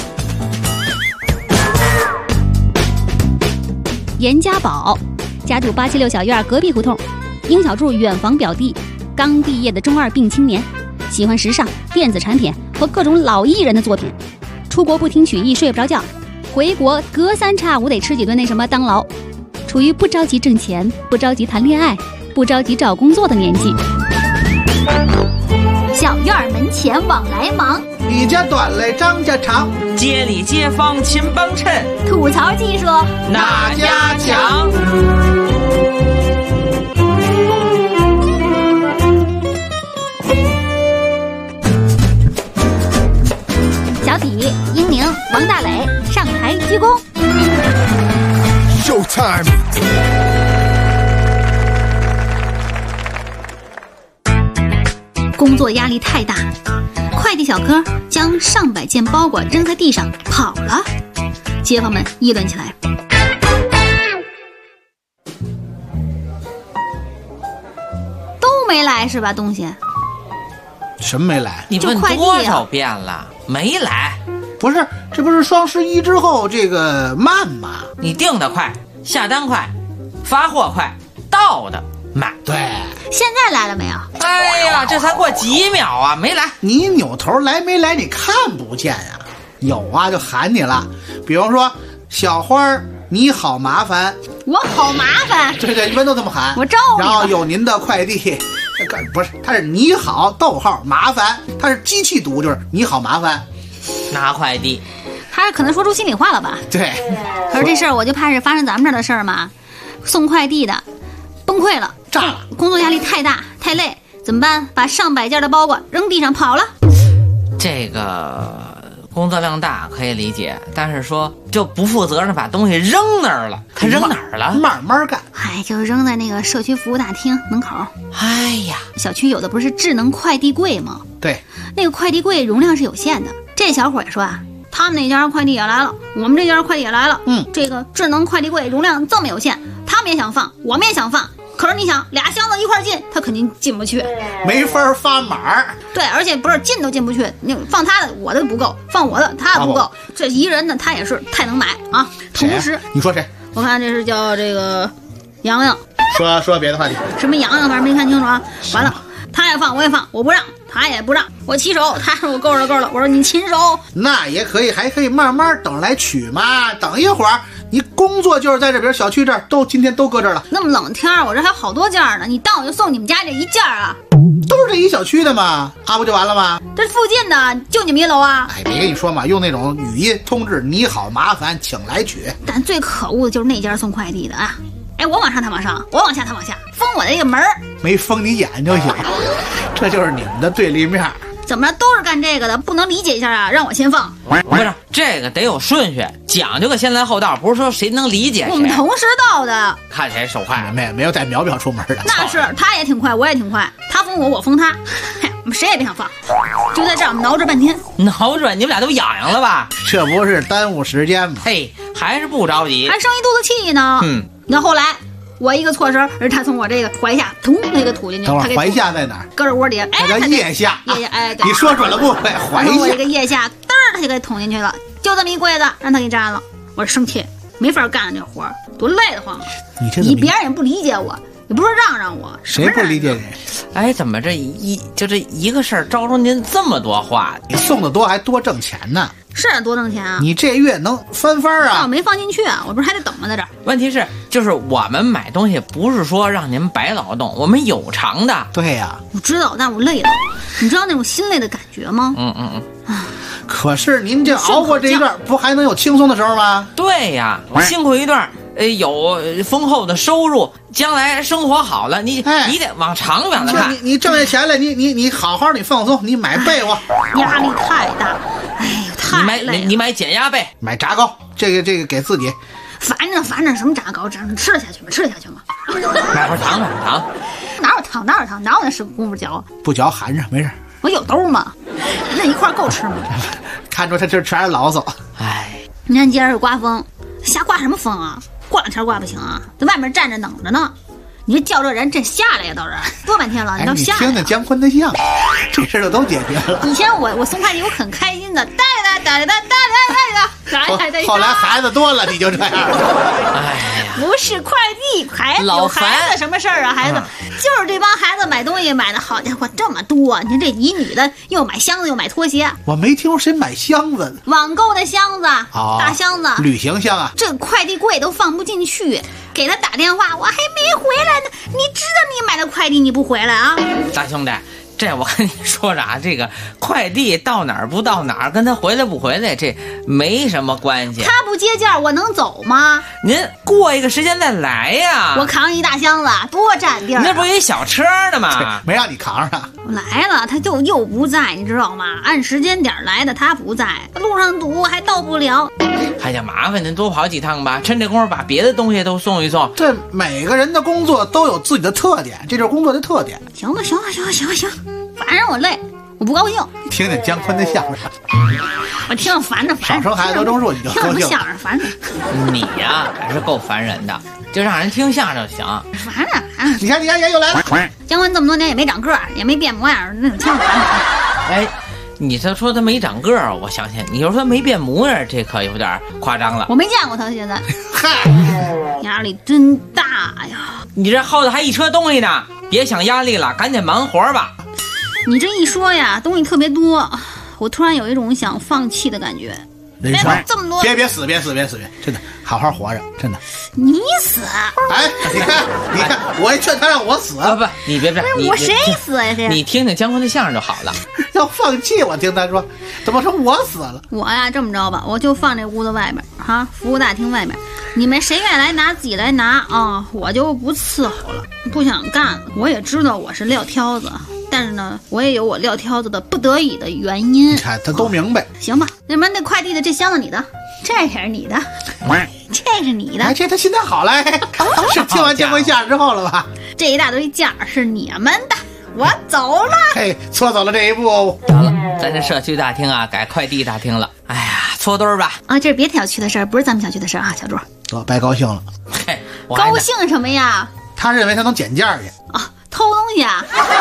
[SPEAKER 2] 严家宝，家住876小院隔壁胡同，英小柱远房表弟，刚毕业的中2病青年，喜欢时尚、电子产品和各种老艺人的作品，出国不听曲艺睡不着觉，回国隔3差5得吃几顿那什么当劳，处于不着急挣钱、不着急谈恋爱、不着急找工作的年纪。小院门前往来忙，
[SPEAKER 3] 李家短来张家长，
[SPEAKER 5] 街里街坊勤帮衬，
[SPEAKER 2] 吐槽技术
[SPEAKER 5] 哪家强？
[SPEAKER 2] 小体、英宁、王大磊上台鞠躬。
[SPEAKER 13] Showtime。
[SPEAKER 2] 工作压力太大，快递小哥将上百件包裹扔在地上跑了，街坊们议论起来。都没来是吧？东西
[SPEAKER 3] 什么没来？
[SPEAKER 5] 你问多少遍了？没来。
[SPEAKER 3] 不是，这不是双11之后这个慢吗？
[SPEAKER 5] 你订的快，下单快，发货快，到的慢。
[SPEAKER 3] 对，
[SPEAKER 2] 现在来了没有？
[SPEAKER 5] 哎呀，这才过几秒啊，没来。
[SPEAKER 3] 你扭头来没来？你看不见呀、啊？有啊，就喊你了。比方说，小花儿，你好麻烦。
[SPEAKER 2] 我好麻烦。
[SPEAKER 3] 对对，一般都这么喊。
[SPEAKER 2] 我招你。
[SPEAKER 3] 然后有您的快递，不是，它是你好逗号麻烦，它是机器读，就是你好麻烦。
[SPEAKER 5] 拿快递，
[SPEAKER 2] 他可能说出心里话了吧？
[SPEAKER 3] 对。
[SPEAKER 2] 可是这事儿我就怕是发生咱们这儿的事儿嘛。送快递的崩溃了，
[SPEAKER 3] 炸了，
[SPEAKER 2] 工作压力太大太累，怎么办？把上百件的包裹扔地上跑了。
[SPEAKER 5] 这个工作量大可以理解，但是说就不负责任把东西扔那儿了。他扔哪儿了？
[SPEAKER 3] 慢慢干。
[SPEAKER 2] 哎，就扔在那个社区服务大厅门口。
[SPEAKER 5] 哎呀，
[SPEAKER 2] 小区有的不是智能快递柜吗？
[SPEAKER 3] 对，
[SPEAKER 2] 那个快递柜容量是有限的。这小伙也说啊，他们那家快递也来了，我们这家快递也来了。这个智能快递柜容量这么有限，他们也想放，我们也想放， 可是你想，俩箱子一块进，他肯定进不去，
[SPEAKER 3] 没法发码。
[SPEAKER 2] 对，而且不是进都进不去，你放他的我的不够，放我的他不够，这一人呢他也是太能买啊。同时，
[SPEAKER 3] 你说谁？
[SPEAKER 2] 我看这是叫这个洋洋。
[SPEAKER 3] 说别的话题。
[SPEAKER 2] 什么洋洋，反正没看清楚啊。完了，他也放我也放，我不让他也不让，我起手，他说我够了，我说你亲手。
[SPEAKER 3] 那也可以，还可以慢慢等来取嘛。等一会儿。你工作就是在这边小区这儿，今天都搁这儿了。
[SPEAKER 2] 那么冷天我这还有好多件呢，你当我就送你们家这一件啊？
[SPEAKER 3] 都是这一小区的嘛，不就完了吗？
[SPEAKER 2] 这附近的就你们一楼啊？
[SPEAKER 3] 别跟你说嘛，用那种语音通知，你好麻烦，请来取。
[SPEAKER 2] 但最可恶的就是那家送快递的啊！我往上他往上，我往下他往下，封我的这个门
[SPEAKER 3] 没封你眼就行。这就是你们的对立面。
[SPEAKER 2] 怎么着都是干这个的，不能理解一下啊？让我先放。
[SPEAKER 5] 不是，这个得有顺序，讲究个先来后到，不是说谁能理解谁。
[SPEAKER 2] 我们同时到的，
[SPEAKER 5] 看谁手快，
[SPEAKER 3] 没有带秒表出门的。
[SPEAKER 2] 那是他也挺快，我也挺快，他封我封他，我们谁也别想放，就在这儿挠着半天。
[SPEAKER 5] 挠着，你们俩都痒痒了吧？
[SPEAKER 3] 这不是耽误时间吗？
[SPEAKER 5] 嘿，还是不着急，
[SPEAKER 2] 还生一肚子气呢。你看后来。我一个错神，而他从我这个怀下咚那个吐进去。
[SPEAKER 3] 等会儿怀下在哪儿？
[SPEAKER 2] 搁着窝底下。
[SPEAKER 3] 那叫腋下。
[SPEAKER 2] 腋下，对。
[SPEAKER 3] 你说准了不？怀下。
[SPEAKER 2] 我这个腋下，嘚儿他就给捅进去了，就这么一柜子，让他给占了。我生气，没法干这活，多累得慌。你别人也不理解我，也不是让我。
[SPEAKER 3] 谁不理解你？
[SPEAKER 5] 怎么这一个事儿招出您这么多话？
[SPEAKER 3] 你送的多还多挣钱呢。
[SPEAKER 2] 是多挣钱啊！
[SPEAKER 3] 你这月能翻番啊？
[SPEAKER 2] 我没放进去啊，我不是还得等吗？在这儿。
[SPEAKER 5] 问题是，就是我们买东西不是说让您白劳动，我们有偿的。
[SPEAKER 3] 对呀，
[SPEAKER 2] 我知道，但我累了。你知道那种心累的感觉吗？
[SPEAKER 3] 可是您这熬过这一段，不还能有轻松的时候吗？
[SPEAKER 5] 对呀，辛苦一段。有丰厚的收入，将来生活好了，你得往长远的看。
[SPEAKER 3] 你挣下钱来，你好好你放松，你买被窝，
[SPEAKER 2] 压力太大，太累了。
[SPEAKER 5] 你买减压被，
[SPEAKER 3] 买炸糕，这个给自己。
[SPEAKER 2] 烦着什么炸糕，吃得下去吗？
[SPEAKER 5] 买块糖。
[SPEAKER 2] 哪有糖？哪有那时功夫嚼？
[SPEAKER 3] 不嚼含着没事。
[SPEAKER 2] 我有兜吗？那一块够吃吗？
[SPEAKER 3] 看出他这全是牢骚。
[SPEAKER 2] 你看今儿有刮风，瞎刮什么风啊？过两天刮不行啊，在外面站着等着呢。你这叫这人真下来呀，倒是多半天了，你倒下来。
[SPEAKER 3] 你听听姜昆的相，这事儿都解决了。
[SPEAKER 2] 以前我送快递我很开心的，带
[SPEAKER 3] 后来孩子多了，你就这样了。
[SPEAKER 2] 不是快递，孩子有孩子什么事儿啊？孩子就是这帮孩子买东西买的好家伙这么多，你看这一女的又买箱子又买拖鞋。
[SPEAKER 3] 我没听说谁买箱子，
[SPEAKER 2] 网购的箱子，大箱子，
[SPEAKER 3] 旅行箱啊，
[SPEAKER 2] 这快递柜都放不进去。给他打电话，我还没回来呢。你知道你买的快递你不回来啊？
[SPEAKER 5] 大兄弟，这我跟你说着啊，这个快递到哪儿不到哪儿，跟他回来不回来这没什么关系。
[SPEAKER 2] 他不接件我能走吗？
[SPEAKER 5] 您过一个时间再来呀。
[SPEAKER 2] 我扛一大箱子多占地儿。
[SPEAKER 5] 那不是一小车的吗？
[SPEAKER 3] 没让你扛上。
[SPEAKER 2] 我来了，他就又不在，你知道吗？按时间点来的，他不在，路上堵还到不了。
[SPEAKER 5] 还想麻烦您多跑几趟吧，趁这功夫把别的东西都送一送。
[SPEAKER 3] 这每个人的工作都有自己的特点，这就是工作的特点。
[SPEAKER 2] 行吧，反正我累，我不高兴。
[SPEAKER 3] 听听姜昆的相声，
[SPEAKER 2] 我听烦着。
[SPEAKER 3] 少生孩子多种树，你就高兴。
[SPEAKER 2] 听相声烦着。
[SPEAKER 5] 你呀，还是够烦人的，就让人听相声就行。
[SPEAKER 2] 烦着。
[SPEAKER 3] 你看又来了。
[SPEAKER 2] 姜昆这么多年也没长个儿，也没变模样，那种听烦。
[SPEAKER 5] 你这说他没长个儿，我相信你要说他没变模样，这可有点夸张了。
[SPEAKER 2] 我没见过他现在。压力真大呀！
[SPEAKER 5] 你这后头还一车东西呢，别想压力了，赶紧忙活吧。
[SPEAKER 2] 你这一说呀，东西特别多，我突然有一种想放弃的感觉。
[SPEAKER 3] 人生
[SPEAKER 2] 这么多，
[SPEAKER 3] 别死，真的好好活着，真的。
[SPEAKER 2] 你死？
[SPEAKER 3] 你看，我也劝他让我死。
[SPEAKER 5] 不，你别，
[SPEAKER 2] 我谁死呀？
[SPEAKER 5] 你听听姜昆的相声就好了。
[SPEAKER 3] 要放弃，我听他说，怎么说我死了？
[SPEAKER 2] 我呀，这么着吧，我就放这屋子外面哈，服务大厅外面，你们谁愿意来拿自己来拿啊，我就不伺候了，不想干了。我也知道我是撂挑子。但是呢，我也有我撂挑子的不得已的原因。
[SPEAKER 3] 你看他都明白。
[SPEAKER 2] 行吧，那么那快递的这箱子你的，这也是你的，这是你的。
[SPEAKER 3] 这他心态好嘞，是听完姜昆相声之后了吧？
[SPEAKER 2] 这一大堆件是你们的，我走了。
[SPEAKER 3] 错走了这一步。
[SPEAKER 5] 得了，咱这社区大厅啊，改快递大厅了。哎呀，搓堆吧。
[SPEAKER 2] 这是别小区的事儿，不是咱们小区的事儿啊，小朱。
[SPEAKER 3] 白高兴了。
[SPEAKER 2] 高兴什么呀？
[SPEAKER 3] 他认为他能减价去
[SPEAKER 2] 啊，偷东西啊！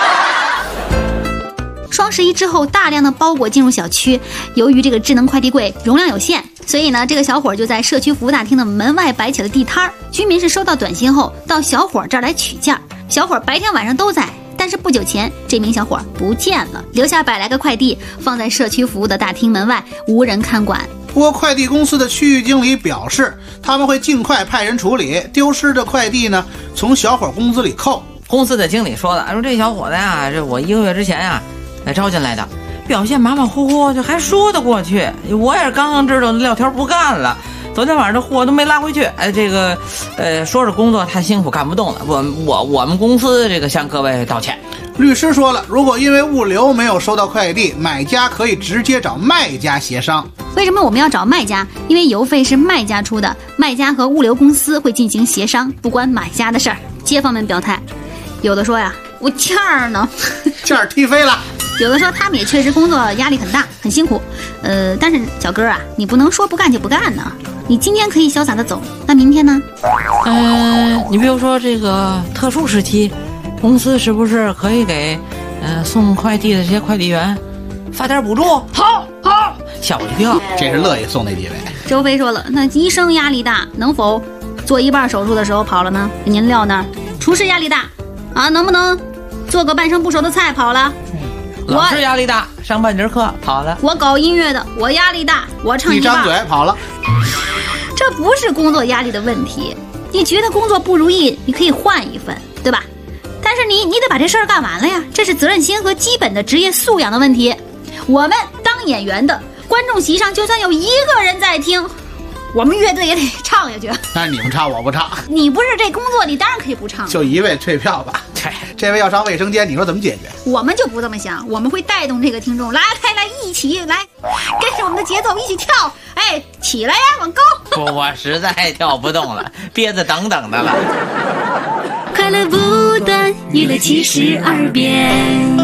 [SPEAKER 2] 双11之后，大量的包裹进入小区，由于这个智能快递柜容量有限，所以呢，这个小伙就在社区服务大厅的门外摆起了地摊儿。居民是收到短信后，到小伙这儿来取件。小伙白天晚上都在，但是不久前，这名小伙不见了，留下100来个快递放在社区服务的大厅门外，无人看管。
[SPEAKER 3] 不过快递公司的区域经理表示，他们会尽快派人处理丢失的快递呢，从小伙工资里扣。
[SPEAKER 5] 公司的经理说了，说这小伙子呀，这我1个月之前呀才招进来的，表现马马虎虎，这还说得过去。我也是刚刚知道撂条不干了，昨天晚上这货都没拉回去。说是工作太辛苦干不动了，我们公司这个向各位道歉。
[SPEAKER 3] 律师说了，如果因为物流没有收到快递，买家可以直接找卖家协商。
[SPEAKER 2] 为什么我们要找卖家？因为邮费是卖家出的，卖家和物流公司会进行协商，不关买家的事儿。街坊们表态，有的说呀，我件儿呢，
[SPEAKER 3] 件儿踢飞了。
[SPEAKER 2] 有的说他们也确实工作压力很大，很辛苦。但是小哥啊，你不能说不干就不干呢。你今天可以潇洒的走，那明天呢？
[SPEAKER 5] 你比如说这个特殊时期，公司是不是可以给送快递的这些快递员发点补助？好，吓我一跳。
[SPEAKER 3] 这是乐意送那几位。
[SPEAKER 2] 周飞说了，那医生压力大，能否做一半手术的时候跑了呢？您撂那儿。厨师压力大啊，能不能做个半生不熟的菜跑了？
[SPEAKER 5] 老师压力大，上半节课跑了。
[SPEAKER 2] 我搞音乐的，我压力大，我唱一
[SPEAKER 3] 张嘴跑了。
[SPEAKER 2] 这不是工作压力的问题，你觉得工作不如意，你可以换一份，对吧？但是你得把这事儿干完了呀，这是责任心和基本的职业素养的问题。我们当演员的，观众席上就算有1个人在听，我们乐队也得唱下去。
[SPEAKER 3] 但是你们唱我不唱，
[SPEAKER 2] 你不是这工作你当然可以不唱，
[SPEAKER 3] 就1位退票吧。这位要上卫生间，你说怎么解决？
[SPEAKER 2] 我们就不这么想，我们会带动这个听众来一起来，跟着我们的节奏一起跳，哎，起来呀，往高！
[SPEAKER 5] 我实在跳不动了，憋得等等的了。
[SPEAKER 13] 快乐不断，娱乐72变。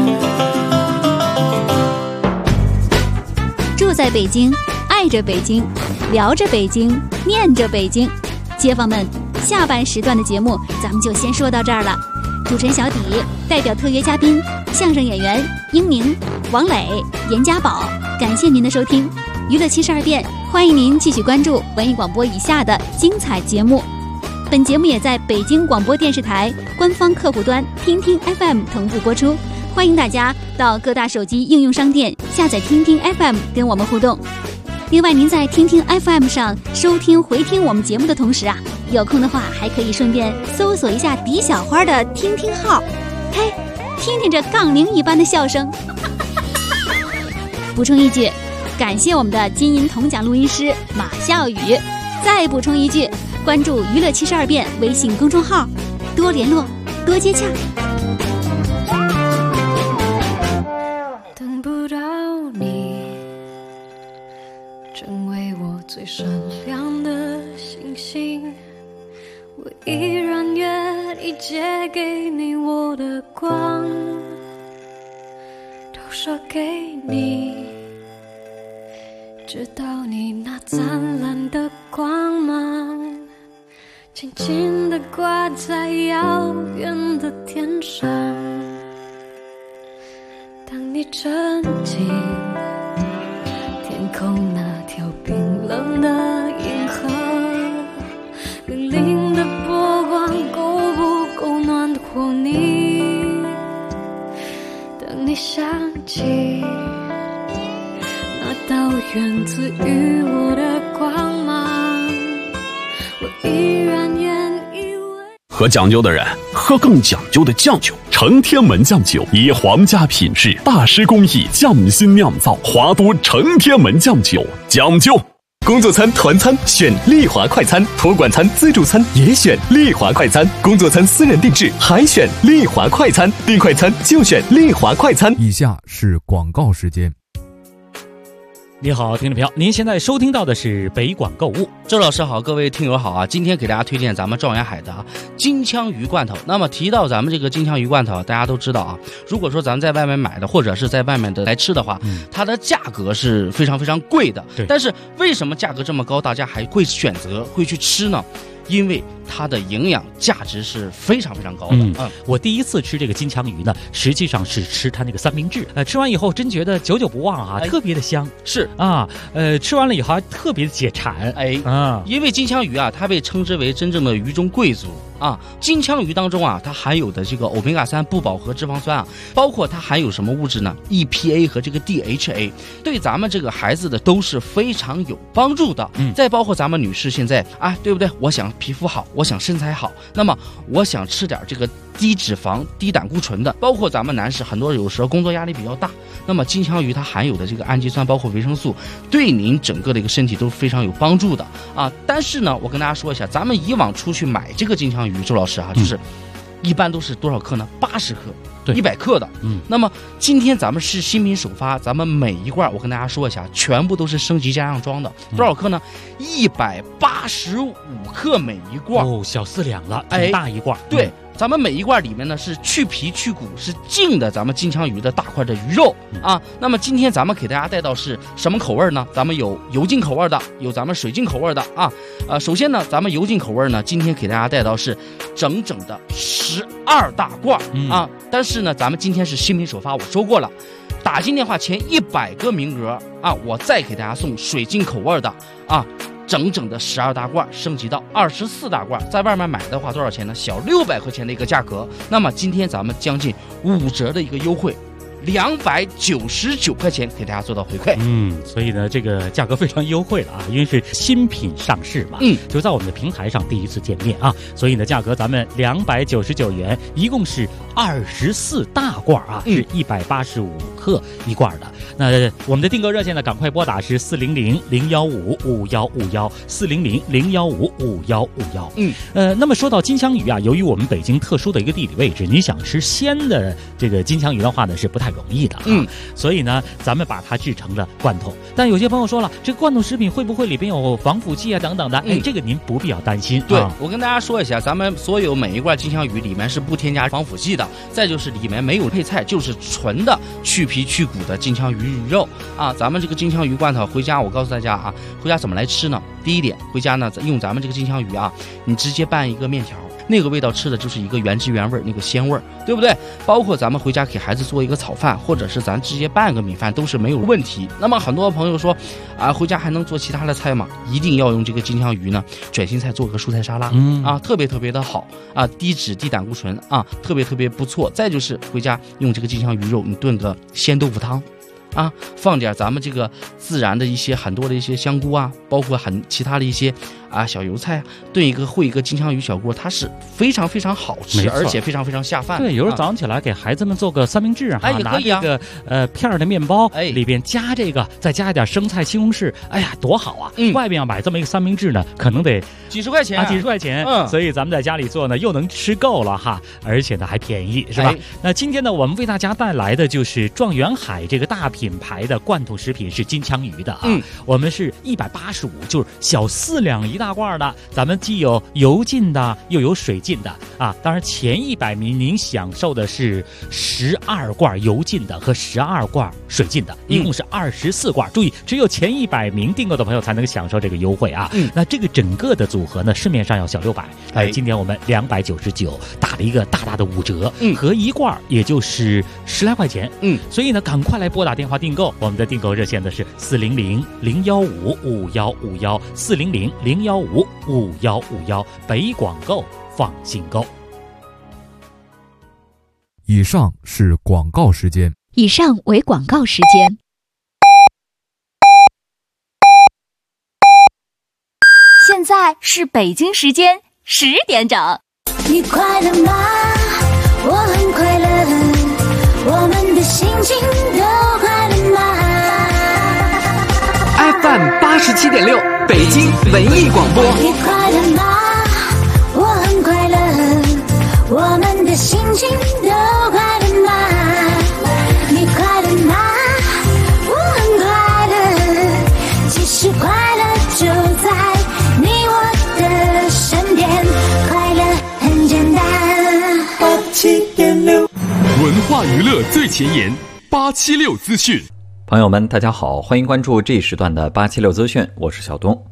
[SPEAKER 2] 住在北京，爱着北京，聊着北京，念着北京。街坊们，下半时段的节目咱们就先说到这儿了。主持人小底代表特约嘉宾相声演员英宁、王磊、严家宝，感谢您的收听。娱乐72变，欢迎您继续关注文艺广播以下的精彩节目。本节目也在北京广播电视台官方客户端听听 FM 同步播出，欢迎大家到各大手机应用商店下载听听 FM 跟我们互动。另外，您在听听 FM 上收听回听我们节目的同时啊，有空的话还可以顺便搜索一下狄小花的听听号，嘿，听听这杠铃一般的笑声。补充一句，感谢我们的金银铜奖录音师马笑宇。再补充一句，关注娱乐72变微信公众号，多联络，多接洽。
[SPEAKER 13] 等不到你，成为我最闪亮的星星，我依然愿意借给你我的光，都射给你，直到你那灿烂的光芒轻轻地挂在遥远的天上。当你沉浸天空那条冰冷的银河，粼粼的波光够不够暖和你？当你想起那道源自于我的光芒，我依然愿意为
[SPEAKER 14] 喝讲究的人喝更讲究的酱酒，成天门酱酒以皇家品质、大师工艺匠心酿造，华都成天门酱酒，讲究。
[SPEAKER 8] 工作餐、团餐选丽华快餐，托管餐、自助餐也选丽华快餐，工作餐私人定制还选丽华快餐，订快餐就选丽华快餐。
[SPEAKER 15] 以下是广告时间。
[SPEAKER 16] 你好，听众朋友，您现在收听到的是北广购物。
[SPEAKER 17] 周老师好，各位听友好啊！今天给大家推荐咱们状元海的金枪鱼罐头。那么提到咱们这个金枪鱼罐头，大家都知道啊，如果说咱们在外面买的，或者是在外面的来吃的话，它的价格是非常非常贵的。但是为什么价格这么高，大家还会选择会去吃呢？因为它的营养价值是非常非常高的。
[SPEAKER 16] 我第一次吃这个金枪鱼呢，实际上是吃它那个三明治，吃完以后真觉得久久不忘啊，特别的香。
[SPEAKER 17] 是
[SPEAKER 16] 啊，吃完了以后还特别的解馋。
[SPEAKER 17] 因为金枪鱼啊，它被称之为真正的鱼中贵族啊。金枪鱼当中啊，它含有的这个欧米伽3不饱和脂肪酸啊，包括它含有什么物质呢 ？EPA 和这个 DHA， 对咱们这个孩子的都是非常有帮助的。再包括咱们女士现在啊，对不对？我想皮肤好，我想身材好，那么我想吃点这个低脂肪、低胆固醇的。包括咱们男士，很多有时候工作压力比较大，那么金枪鱼它含有的这个氨基酸，包括维生素，对您整个的一个身体都非常有帮助的啊。但是呢，我跟大家说一下，咱们以往出去买这个金枪鱼，周老师啊，就是一般都是多少克呢？80克。100克的，那么今天咱们是新品首发，咱们每一罐我跟大家说一下，全部都是升级加上装的，多少克呢？185克每一罐，
[SPEAKER 16] 小4两了，挺大一罐。
[SPEAKER 17] 对，咱们每一罐里面呢是去皮去骨，是净的咱们金枪鱼的大块的鱼肉啊。那么今天咱们给大家带到是什么口味呢？咱们有油浸口味的，有咱们水浸口味的啊。首先呢，咱们油浸口味呢，今天给大家带到是整整的12大罐啊。但是呢，咱们今天是新品首发，我说过了，打进电话前100个名额啊，我再给大家送水浸口味的啊。整整的12大罐升级到24大罐，在外面买的话多少钱呢？小600块钱的一个价格。那么今天咱们将近5折的一个优惠，299块钱给大家做到回馈。
[SPEAKER 16] 所以呢，这个价格非常优惠了啊，因为是新品上市嘛，就在我们的平台上第一次见面啊，所以呢，价格咱们299元，一共是24大罐啊，是185克一罐的。那我们的订购热线呢，赶快拨打是400-015-5151，400-015-5151。那么说到金枪鱼啊，由于我们北京特殊的一个地理位置，你想吃鲜的这个金枪鱼的话呢，是不太容易的啊。所以呢，咱们把它制成了罐头。但有些朋友说了，这个罐头食品会不会里边有防腐剂啊等等的？这个您不必要担心。
[SPEAKER 17] 对，我跟大家说一下，咱们所有每一罐金枪鱼里面是不添加防腐剂的，再就是里面没有配菜，就是纯的去皮去骨的金枪鱼肉啊。咱们这个金枪鱼罐头回家，我告诉大家啊，回家怎么来吃呢？第一点，回家呢用咱们这个金枪鱼啊，你直接拌一个面条，那个味道吃的就是一个原汁原味，那个鲜味，对不对？包括咱们回家给孩子做一个炒饭，或者是咱直接拌个米饭都是没有问题。那么很多朋友说啊，回家还能做其他的菜吗？一定要用这个金枪鱼呢，卷心菜做个蔬菜沙拉啊，特别特别的好啊，低脂低胆固醇啊，特别特别不错。再就是回家用这个金枪鱼肉，你炖个鲜豆腐汤。啊，放点咱们这个自然的一些很多的一些香菇啊，包括其他的一些啊小油菜，炖一个烩一个金枪鱼小锅，它是非常非常好吃，而且非常非常下饭。
[SPEAKER 16] 对，有时候早上起来给孩子们做个三明治哈，
[SPEAKER 17] 也可以啊，
[SPEAKER 16] 拿这个片的面包，里边加这个，再加一点生菜、西红柿，哎呀，多好啊！外边要买这么一个三明治呢，可能得
[SPEAKER 17] 几十块钱
[SPEAKER 16] 啊，几十块钱。所以咱们在家里做呢，又能吃够了哈，而且呢还便宜，是吧？那今天呢，我们为大家带来的就是状元海这个大品牌的罐头食品是金枪鱼的啊，我们是185，就是小4两一大罐的，咱们既有油浸的，又有水浸的啊。当然前100名您享受的是12罐油浸的和12罐水浸的，一共是24罐。注意，只有前100名订购的朋友才能享受这个优惠啊。那这个整个的组合呢，市面上要小600，今天我们299打了一个大大的5折，合一罐也就是10来块钱。所以呢，赶快来拨打电话订购。我们的订购热线呢是400-015-5151，400-015-5151，北广购放心购。
[SPEAKER 15] 以上是广告时间。
[SPEAKER 18] 以上为广告时间。现在是北京时间10点整。
[SPEAKER 13] 你快乐吗？我很快乐，我们的心情都快乐吗？
[SPEAKER 12] FM 87.6北京文艺广播。
[SPEAKER 13] 你快乐吗？我很快乐，我们的心情都快乐吗？你快乐吗？我很快乐，其实快乐就在你我的身边，快乐很简单。87.6
[SPEAKER 9] 文化娱乐最前沿，876资讯。
[SPEAKER 10] 朋友们，大家好，欢迎关注这一时段的876资讯，我是小东。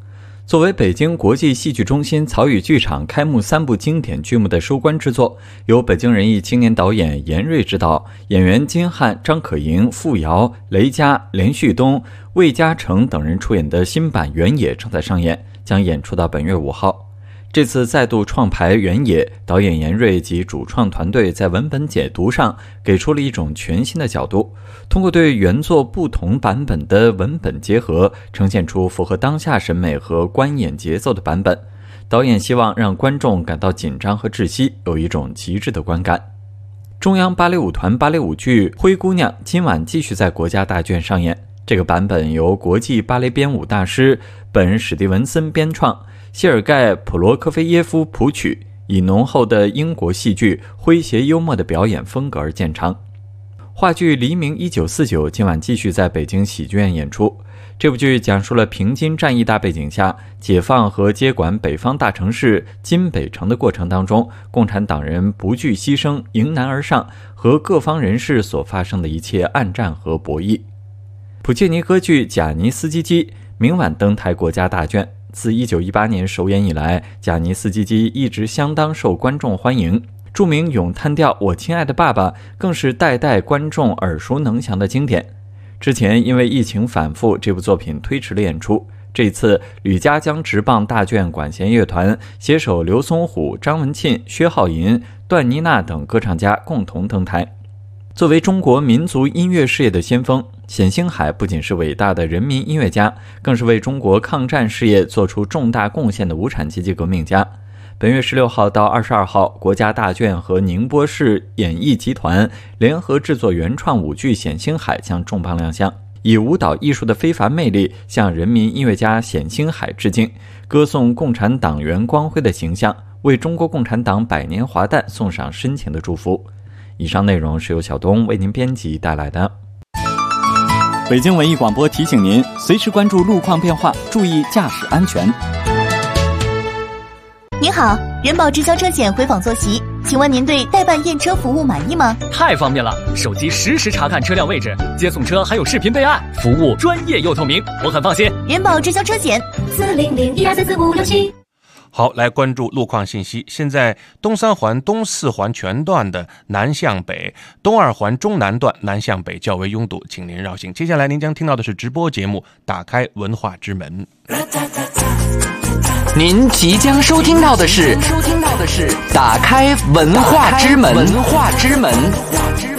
[SPEAKER 19] 作为北京国际戏剧中心曹禺剧场开幕3部经典剧目的收官之作，由北京人艺青年导演严瑞执导，演员金瀚、张可盈、傅瑶、雷佳、连旭东、魏嘉诚等人出演的新版《原野》正在上演，将演出到本月5号。这次再度创排《原野》，导演严瑞及主创团队在文本解读上给出了一种全新的角度，通过对原作不同版本的文本结合，呈现出符合当下审美和观演节奏的版本。导演希望让观众感到紧张和窒息，有一种极致的观感。中央芭蕾舞团芭蕾舞剧《灰姑娘》今晚继续在国家大剧院上演，这个版本由国际芭蕾编舞大师本·史蒂文森编创，谢尔盖·普罗科菲耶夫谱曲，以浓厚的英国戏剧诙谐幽默的表演风格而见长。话剧《黎明1949》今晚继续在北京喜剧院演出。这部剧讲述了平津战役大背景下，解放和接管北方大城市金北城的过程当中，共产党人不惧牺牲，迎难而上，和各方人士所发生的一切暗战和博弈。普切尼歌剧《贾尼斯基基》明晚登台国家大卷。自1918年首演以来，贾尼斯基基一直相当受观众欢迎。著名咏叹调《我亲爱的爸爸》更是代代观众耳熟能详的经典。之前因为疫情反复，这部作品推迟了演出。这次吕家江直棒大卷管弦乐团携手刘松虎、张文沁、薛浩银、段妮娜等歌唱家共同登台。作为中国民族音乐事业的先锋，冼星海不仅是伟大的人民音乐家，更是为中国抗战事业做出重大贡献的无产阶级革命家。本月16号到22号，国家大剧院和宁波市演艺集团联合制作原创舞剧《冼星海》将重磅亮相，以舞蹈艺术的非凡魅力向人民音乐家冼星海致敬，歌颂共产党员光辉的形象，为中国共产党100年华诞送上深情的祝福。以上内容是由小东为您编辑带来的。
[SPEAKER 10] 北京文艺广播提醒您，随时关注路况变化，注意驾驶安全。
[SPEAKER 18] 您好，人保直销车险回访坐席，请问您对代办验车服务满意吗？
[SPEAKER 11] 太方便了，手机实时查看车辆位置，接送车还有视频备案，服务专业又透明，我很放心。
[SPEAKER 18] 人保直销车险40012344567。
[SPEAKER 20] 好，来关注路况信息。现在东三环、东四环全段的南向北，东二环中南段南向北较为拥堵，请您绕行。接下来您将听到的是直播节目《打开文化之门》。
[SPEAKER 12] 您即将收听到的是《打开文化之门》。